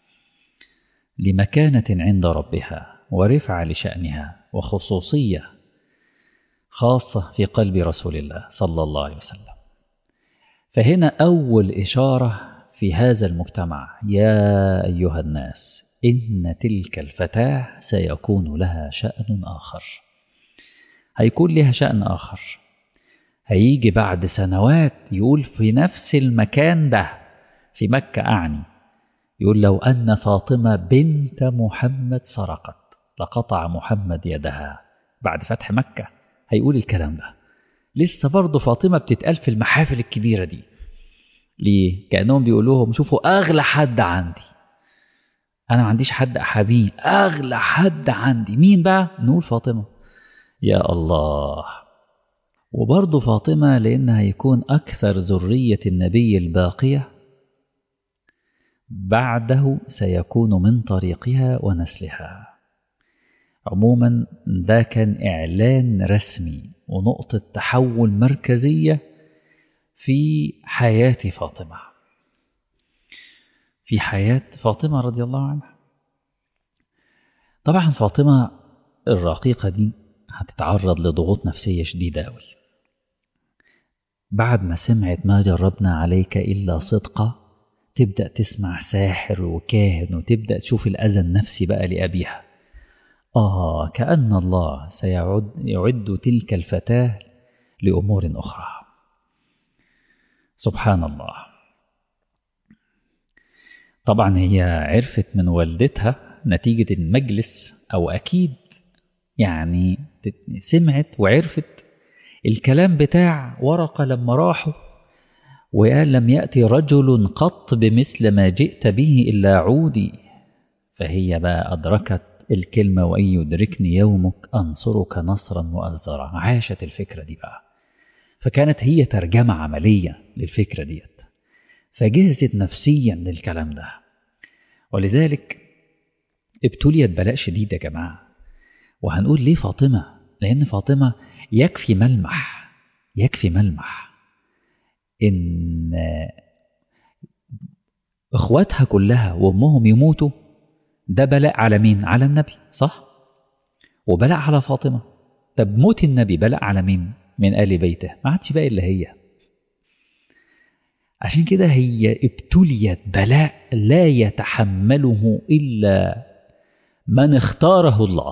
لمكانة عند ربها ورفع لشأنها وخصوصية خاصة في قلب رسول الله صلى الله عليه وسلم. فهنا أول إشارة في هذا المجتمع: يا أيها الناس إن تلك الفتاة سيكون لها شأن آخر. هيكون لها شأن آخر، هيجي بعد سنوات يقول في نفس المكان ده في مكة أعني، يقول لو أن فاطمة بنت محمد سرقت لقطع محمد يدها. بعد فتح مكة هيقول الكلام ده. لسه برضه فاطمة بتتقال في المحافل الكبيرة دي. ليه؟ كأنهم بيقولوهم شوفوا أغلى حد عندي، أنا ما عنديش حد أحابيه، أغلى حد عندي مين بقى؟ نقول فاطمة. يا الله. وبرضه فاطمة لأنها يكون أكثر ذرية النبي الباقية بعده سيكون من طريقها ونسلها. عموما ده كان إعلان رسمي ونقطة تحول مركزية في حياة فاطمة، في حياة فاطمة رضي الله عنها. طبعا فاطمة الرقيقة دي هتتعرض لضغوط نفسية شديدة أوي بعد ما سمعت ما جربنا عليك إلا صدقة. تبدأ تسمع ساحر وكاهن وتبدأ تشوف الأذى النفسي بقى لأبيها. كأن الله يعد تلك الفتاة لأمور أخرى. سبحان الله. طبعا هي عرفت من والدتها نتيجة المجلس، أو أكيد يعني سمعت وعرفت الكلام بتاع ورقة لما راحوا وقال لم يأتي رجل قط بمثل ما جئت به إلا عودي. فهي بقى أدركت الكلمة: وإن يدركني يومك أنصرك نصرا مؤزرا. عاشت الفكرة دي بقى، فكانت هي ترجمة عملية للفكرة دي، فجهزت نفسيا للكلام ده. ولذلك ابتليت بلاء شديد يا جماعة. وهنقول ليه فاطمة؟ لأن فاطمة يكفي ملمح إن إخواتها كلها وأمهم يموتوا، ده بلاء على مين؟ على النبي، صح؟ وبلاء على فاطمة. طب موت النبي بلاء على مين من آل بيته؟ ما عادش بقى إلا هي. عشان كده هي ابتليت بلاء لا يتحمله إلا من اختاره الله.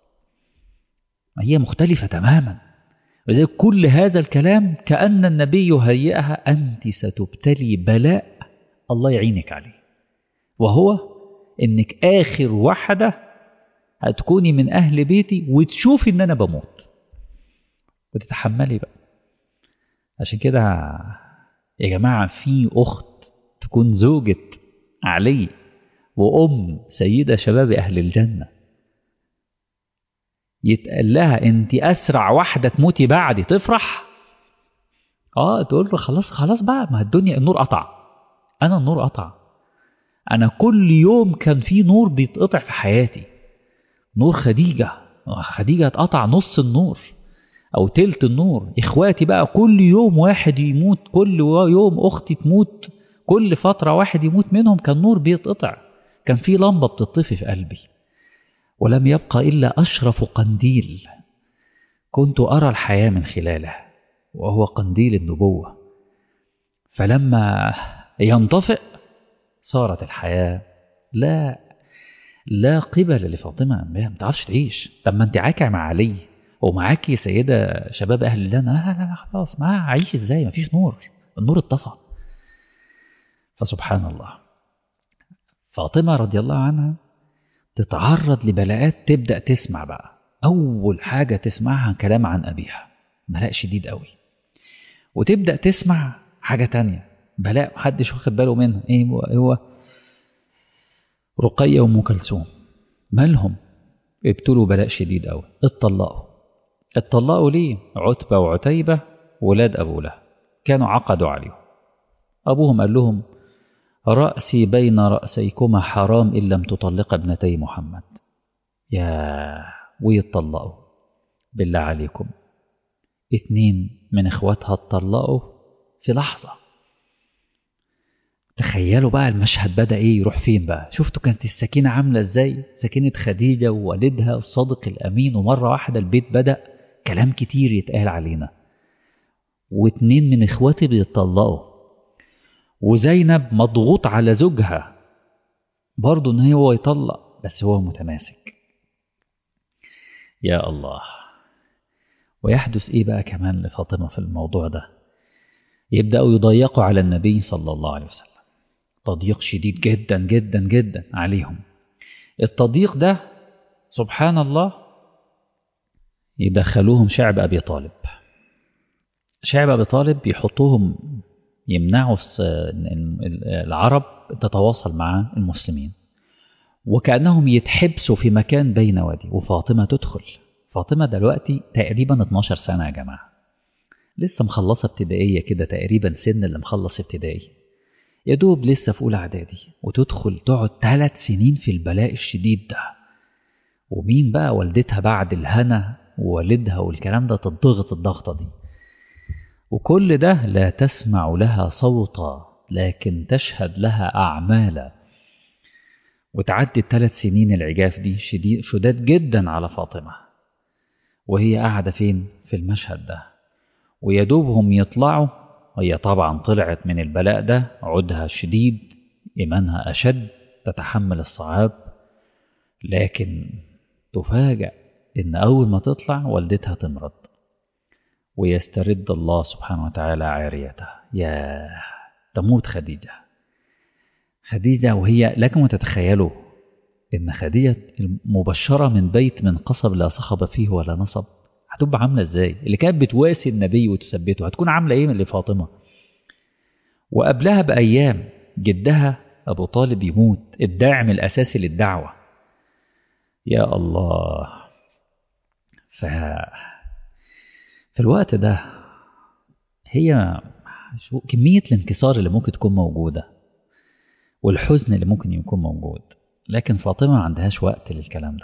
هي مختلفة تماما. وذلك كل هذا الكلام كأن النبي يهيئها: أنت ستبتلي بلاء الله يعينك عليه، وهو إنك آخر واحدة هتكوني من أهل بيتي وتشوفي إن أنا بموت وتتحملي بقى. عشان كده يا جماعة في أخت تكون زوجة علي وأم سيدة شباب أهل الجنة، يتقال لها أنت أسرع واحدة تموتي بعدي، تفرح؟ تقول له خلاص بقى، ما الدنيا النور قطع. أنا النور قطع. أنا كل يوم كان في نور بيتقطع في حياتي. نور خديجة اتقطع نص النور أو تلت النور. إخواتي بقى كل يوم واحد يموت، كل يوم أختي تموت، كل فترة واحد يموت منهم. كان نور بيتقطع، كان في لمبة بتطفي في قلبي، ولم يبقى إلا أشرف قنديل كنت أرى الحياة من خلاله، وهو قنديل النبوة. فلما ينطفئ صارت الحياة لا قبل لفاطمة، ما تعرفش تعيش. طب ما انت عاكع مع علي ومعاكي سيدة شباب أهل الجنة، لا لا لا خلاص، ما عايش ازاي؟ ما فيش نور، النور اتطفى. فسبحان الله، فاطمة رضي الله عنها تتعرض لبلاءات، تبدأ تسمع بقى أول حاجة تسمعها كلام عن أبيها، بلاء شديد قوي. وتبدأ تسمع حاجة تانية، بلاء محدش واخد باله منها، ايه هو؟ رقية وأم كلثوم مالهم؟ ابتلوا بلاء شديد قوي، اتطلقوا ليه؟ عتبة وعتيبة ولاد أبو لهب كانوا عقدوا عليهم، أبوهم قال لهم رأسي بين رأسيكما حرام إن لم تطلق ابنتي محمد. يا ويتطلقوا، بالله عليكم 2 من إخواتها اتطلقوا في لحظة. تخيلوا بقى المشهد بدأ إيه، يروح فين بقى؟ شفتوا كانت السكينة عاملة إزاي؟ سكينة خديجة ووالدها الصادق الأمين، ومرة واحدة البيت بدأ كلام كتير يتقال علينا، و2 من إخواتي بيتطلقوا، وزينب مضغوط على زوجها برضه إن هو يطلق، بس هو متماسك. يا الله. ويحدث إيه بقى كمان لفاطمة في الموضوع ده؟ يبدأوا يضيقوا على النبي صلى الله عليه وسلم، تضييق شديد جدا جدا جدا عليهم. التضييق ده سبحان الله يدخلوهم شعب أبي طالب. شعب أبي طالب يحطوهم، يمنعوا العرب تتواصل مع المسلمين، وكأنهم يتحبسوا في مكان بين وادي. وفاطمة تدخل. فاطمة دلوقتي تقريبا 12 سنة يا جماعة، لسه مخلصة ابتدائية كده تقريبا، سن اللي مخلص ابتدائي يا دوب لسه في أولى إعدادي، وتدخل تقعد 3 سنين في البلاء الشديد ده. ومين بقى؟ والدتها بعد الهنا ووالدها والكلام ده تضغط الضغطة دي، وكل ده لا تسمع لها صوتا لكن تشهد لها أعمالا. وتعدي 3 سنين العجاف دي شداد جدا على فاطمة، وهي قاعدة فين؟ في المشهد ده. ويدوبهم يطلعوا، هي طبعا طلعت من البلاء ده عودها شديد، إيمانها أشد، تتحمل الصعاب، لكن تفاجأ إن أول ما تطلع والدتها تمرض، ويسترد الله سبحانه وتعالى عاريتها. يا تموت خديجة. وهي لكم تتخيلوا إن خديجة المبشرة من بيت من قصب لا صخب فيه ولا نصب، هتبقى عاملة إزاي؟ اللي كانت بتواسي النبي وتثبته هتكون عاملة إيه من لفاطمة؟ وقبلها بأيام جدها أبو طالب يموت، الداعم الأساسي للدعوة. يا الله. في الوقت ده هي كمية الانكسار اللي ممكن تكون موجودة والحزن اللي ممكن يكون موجود، لكن فاطمة ما عندهاش وقت للكلام ده،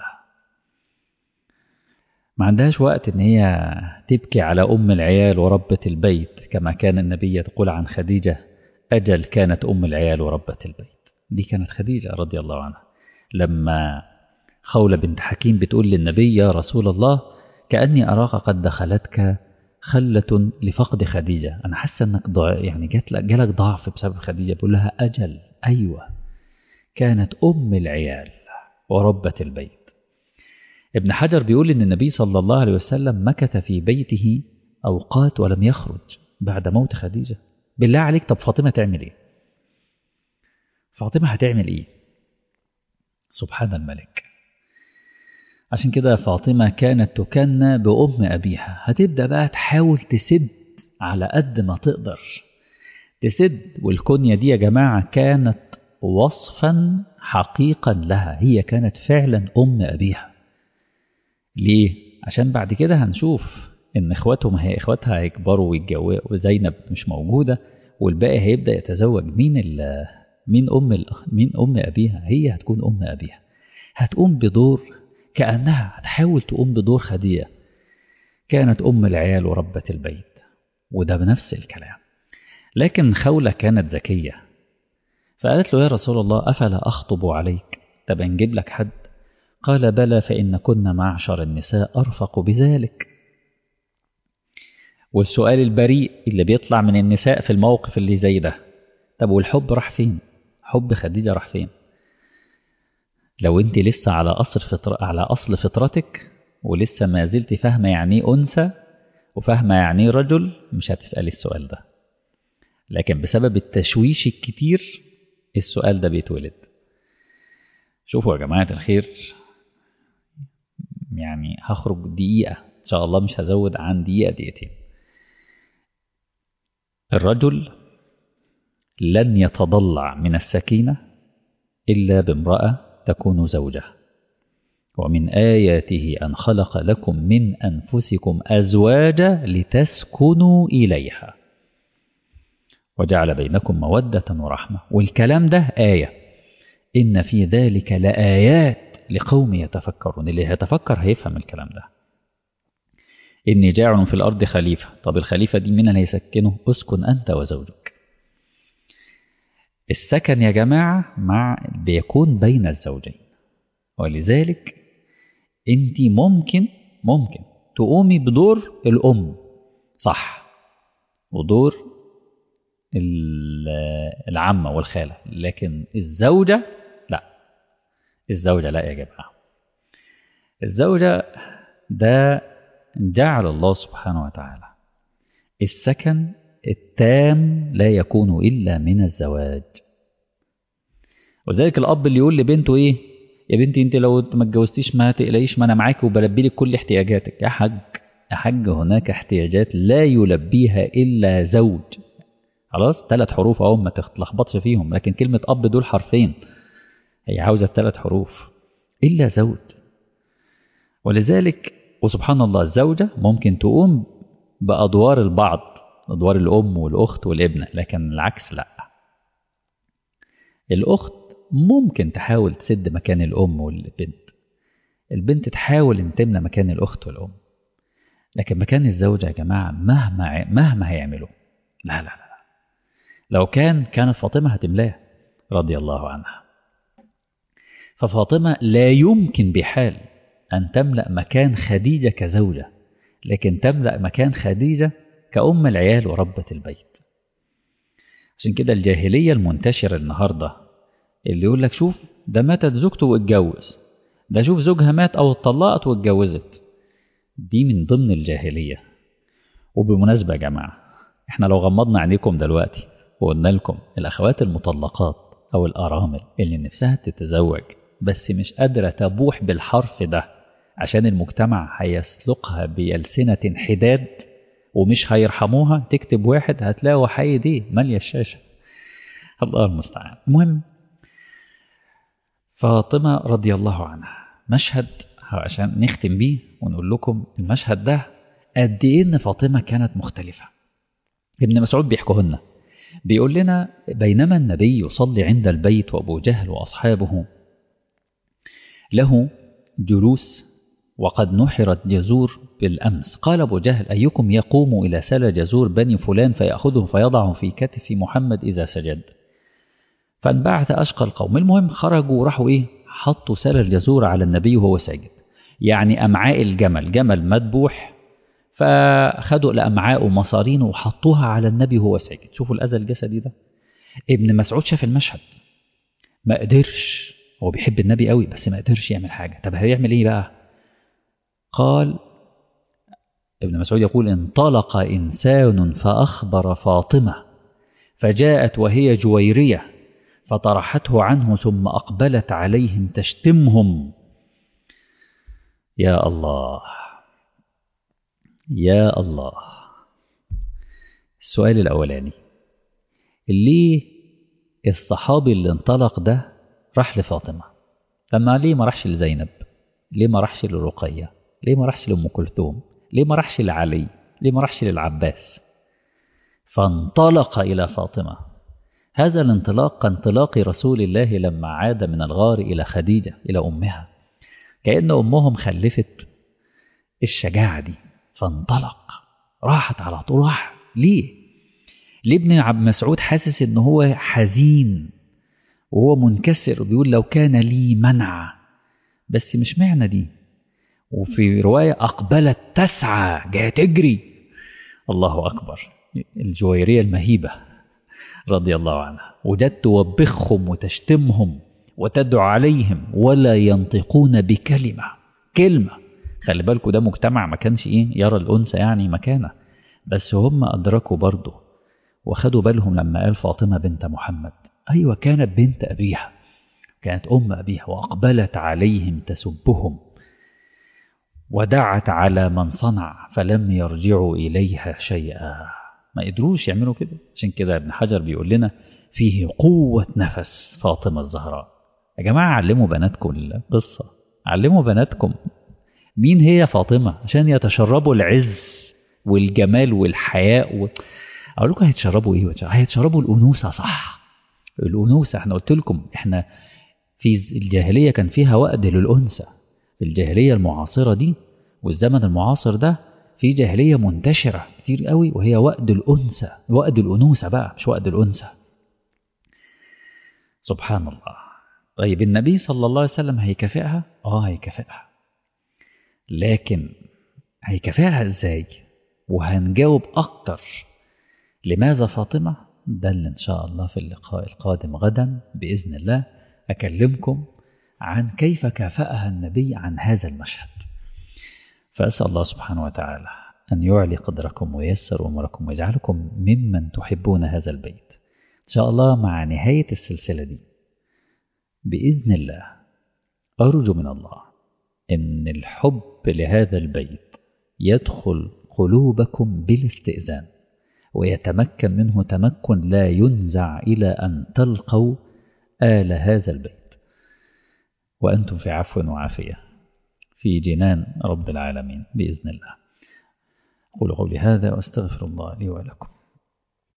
ما عندهاش وقت ان هي تبكي على ام العيال وربة البيت، كما كان النبي يقول عن خديجة اجل كانت ام العيال وربة البيت. دي كانت خديجة رضي الله عنها، لما خولة بنت حكيم بتقول للنبي يا رسول الله كأني أراك قد دخلتك خلة لفقد خديجة، أنا حاسة أنك يعني جالك ضعف بسبب خديجة. بقول لها أجل، أيوة كانت أم العيال وربة البيت. ابن حجر بيقول إن النبي صلى الله عليه وسلم مكث في بيته أوقات ولم يخرج بعد موت خديجة. بالله عليك، طب فاطمة تعمل إيه؟ فاطمة هتعمل إيه؟ سبحان الملك. عشان كده فاطمة كانت تكنى بأم أبيها. هتبدأ بقى تحاول تسد على قد ما تقدر تسد. والكنية دي يا جماعة كانت وصفا حقيقا لها، هي كانت فعلا أم أبيها. ليه؟ عشان بعد كده هنشوف إن إخواتهم هي إخواتها هيكبروا ويتجوزوا وزينب مش موجودة، والباقي هيبدأ يتزوج. مين أم أبيها؟ هي هتكون أم أبيها، هتقوم بدور كأنها هتحاول تقوم بدور خديجة، كانت أم العيال وربة البيت. وده بنفس الكلام. لكن خولة كانت ذكية، فقالت له يا رسول الله أفلا أخطب عليك؟ طب نجيب لك حد؟ قال بلى، فإن كنا معشر النساء أرفق بذلك. والسؤال البريء اللي بيطلع من النساء في الموقف اللي زي ده، طب والحب راح فين؟ حب خديجة راح فين؟ لو انت لسه على أصل فطرتك ولسه ما زلت فاهمة يعني ايه أنثى وفاهمة يعني ايه رجل، مش هتسألي السؤال ده. لكن بسبب التشويش الكتير السؤال ده بيتولد. شوفوا يا جماعة الخير، يعني هخرج دقيقة إن شاء الله، مش هزود عن دقيقة دقيقتين. الرجل لن يتضلع من السكينة إلا بامرأة تكون زوجة. ومن آياته أن خلق لكم من أنفسكم أزواجا لتسكنوا إليها وجعل بينكم مودة ورحمة. والكلام ده آية، إن في ذلك لآيات لقوم يتفكرون. اللي هيتفكر هيفهم الكلام ده. إني جاعل في الأرض خليفة. طب الخليفة دي مين اللي هيسكنه؟ أسكن أنت وزوجك. السكن يا جماعة بيكون بين الزوجين. ولذلك أنت ممكن تقومي بدور الأم صح، ودور العمة والخالة، لكن الزوجة لا. الزوجة لا يا جماعة. الزوجة ده جعل الله سبحانه وتعالى السكن التام لا يكون إلا من الزواج. وذلك الأب اللي يقول لبنته إيه؟ يا بنتي أنت لو ما اتجوزتيش ما تقلقيش، ما أنا معاك وبلبي لك كل احتياجاتك. يا حاج هناك احتياجات لا يلبيها إلا زوج. خلاص 3 حروف أهو، ما تتلخبطش فيهم، لكن كلمة أب دول حرفين، هي عاوزة 3 حروف، إلا زوج. ولذلك وسبحان الله الزوجة ممكن تقوم بأدوار البعض، أدوار الأم والأخت والابنة، لكن العكس لا. الأخت ممكن تحاول تسد مكان الأم والبنت، البنت تحاول ان تملى مكان الأخت والأم، لكن مكان الزوجة يا جماعة مهما هيعملوا لا لا لا. لو كانت فاطمة هتملاه رضي الله عنها. ففاطمة لا يمكن بحال أن تملأ مكان خديجة كزوجة، لكن تملأ مكان خديجة كأم العيال وربة البيت. عشان كده الجاهلية المنتشرة النهاردة اللي يقول لك شوف ده ماتت زوجته واتجوز، ده شوف زوجها مات أو اتطلقت واتجوزت، دي من ضمن الجاهلية. وبمناسبة يا جماعة، احنا لو غمضنا عينيكم دلوقتي وقلنا لكم الأخوات المطلقات أو الأرامل اللي نفسها تتزوج بس مش قادرة تبوح بالحرف ده عشان المجتمع هيسلقها بألسنة حداد ومش هيرحموها، تكتب واحد هتلاقوا حي دي مالية الشاشة. الله المستعان. المهم فاطمة رضي الله عنها، مشهد عشان نختم بيه ونقول لكم المشهد ده قد ايه ان فاطمة كانت مختلفة. ابن مسعود بيحكوه لنا، بيقول لنا بينما النبي يصلي عند البيت وأبو جهل وأصحابه له جلوس وقد نحرت جزور بالأمس، قال أبو جهل أيكم يقوم إلى سل جزور بني فلان فيأخذه فيضعه في كتف محمد إذا سجد؟ فانبعث أشقى القوم. المهم خرجوا وراحوا إيه؟ حطوا سل الجزور على النبي وهو ساجد، يعني أمعاء الجمل، جمل مذبوح فخدوا الأمعاء ومصارينه وحطوها على النبي وهو ساجد. شوفوا الأذى الجسدي ده. ابن مسعود شاف المشهد ما قدرش، هو بيحب النبي قوي بس ما قدرش يعمل حاجة. طب هيعمل ايه بقى؟ قال ابن مسعود يقول انطلق إنسان فأخبر فاطمة فجاءت وهي جويرية فطرحته عنه ثم أقبلت عليهم تشتمهم. يا الله يا الله. السؤال الأولاني، ليه الصحابي اللي انطلق ده راح لفاطمة؟ لما ليه ما راحش لزينب؟ ليه ما راحش لرقية؟ ليه ما راحش لأم كلثوم؟ ليه ما راحش لعلي؟ ليه ما راحش للعباس؟ فانطلق إلى فاطمة. هذا الانطلاق كانطلاق رسول الله لما عاد من الغار إلى خديجة إلى أمها، كأن أمهم خلفت الشجاعة دي، فانطلق راحت على طول. راح ليه ابن عبد مسعود حاسس إن هو حزين وهو منكسر وبيقول لو كان لي منع، بس مش معنى دي. وفي رواية أقبلت تسعى، جاية تجري. الله أكبر. الجويرية المهيبة رضي الله عنها وجدت توبخهم وتشتمهم وتدعو عليهم ولا ينطقون بكلمة. كلمة. خلي بالكوا ده مجتمع ما كانش يرى الأنثى يعني مكانة، بس هم أدركوا برضه وخدوا بالهم لما قال فاطمة بنت محمد. أيوة كانت بنت أبيها، كانت أم أبيها، وأقبلت عليهم تسبهم ودعت على من صنع فلم يرجعوا إليها شيئا. ما قدروش يعملوا كده. عشان كده ابن حجر بيقول لنا فيه قوة نفس فاطمة الزهراء. يا جماعة علموا بناتكم القصة، علموا بناتكم مين هي فاطمة عشان يتشربوا العز والجمال والحياء أقول لكم هيتشربوا إيه؟ هيتشربوا الأنوثة. صح، الأنوثة. احنا قلت لكم احنا في الجاهلية كان فيها وأد للأنثى. في الجاهلية المعاصرة دي والزمن المعاصر ده في جاهلية منتشرة كتير قوي، وهي وأد الأنثى، وأد الأنوثة بقى مش وأد الأنثى. سبحان الله. طيب النبي صلى الله عليه وسلم هيكافئها؟ هيكافئها، لكن هيكافئها ازاي؟ وهنجاوب أكتر لماذا فاطمة. ده اللي إن شاء الله في اللقاء القادم غدا بإذن الله أكلمكم عن كيف كافأها النبي عن هذا المشهد. فأسأل الله سبحانه وتعالى أن يعلي قدركم وييسر أمركم ويجعلكم ممن تحبون هذا البيت. إن شاء الله مع نهاية السلسلة دي بإذن الله أرجو من الله أن الحب لهذا البيت يدخل قلوبكم بالاستئذان ويتمكن منه تمكن لا ينزع إلى أن تلقوا آل هذا البيت وأنتم في عفو وعافية في جنان رب العالمين بإذن الله. أقول قولي هذا وأستغفر الله لي ولكم.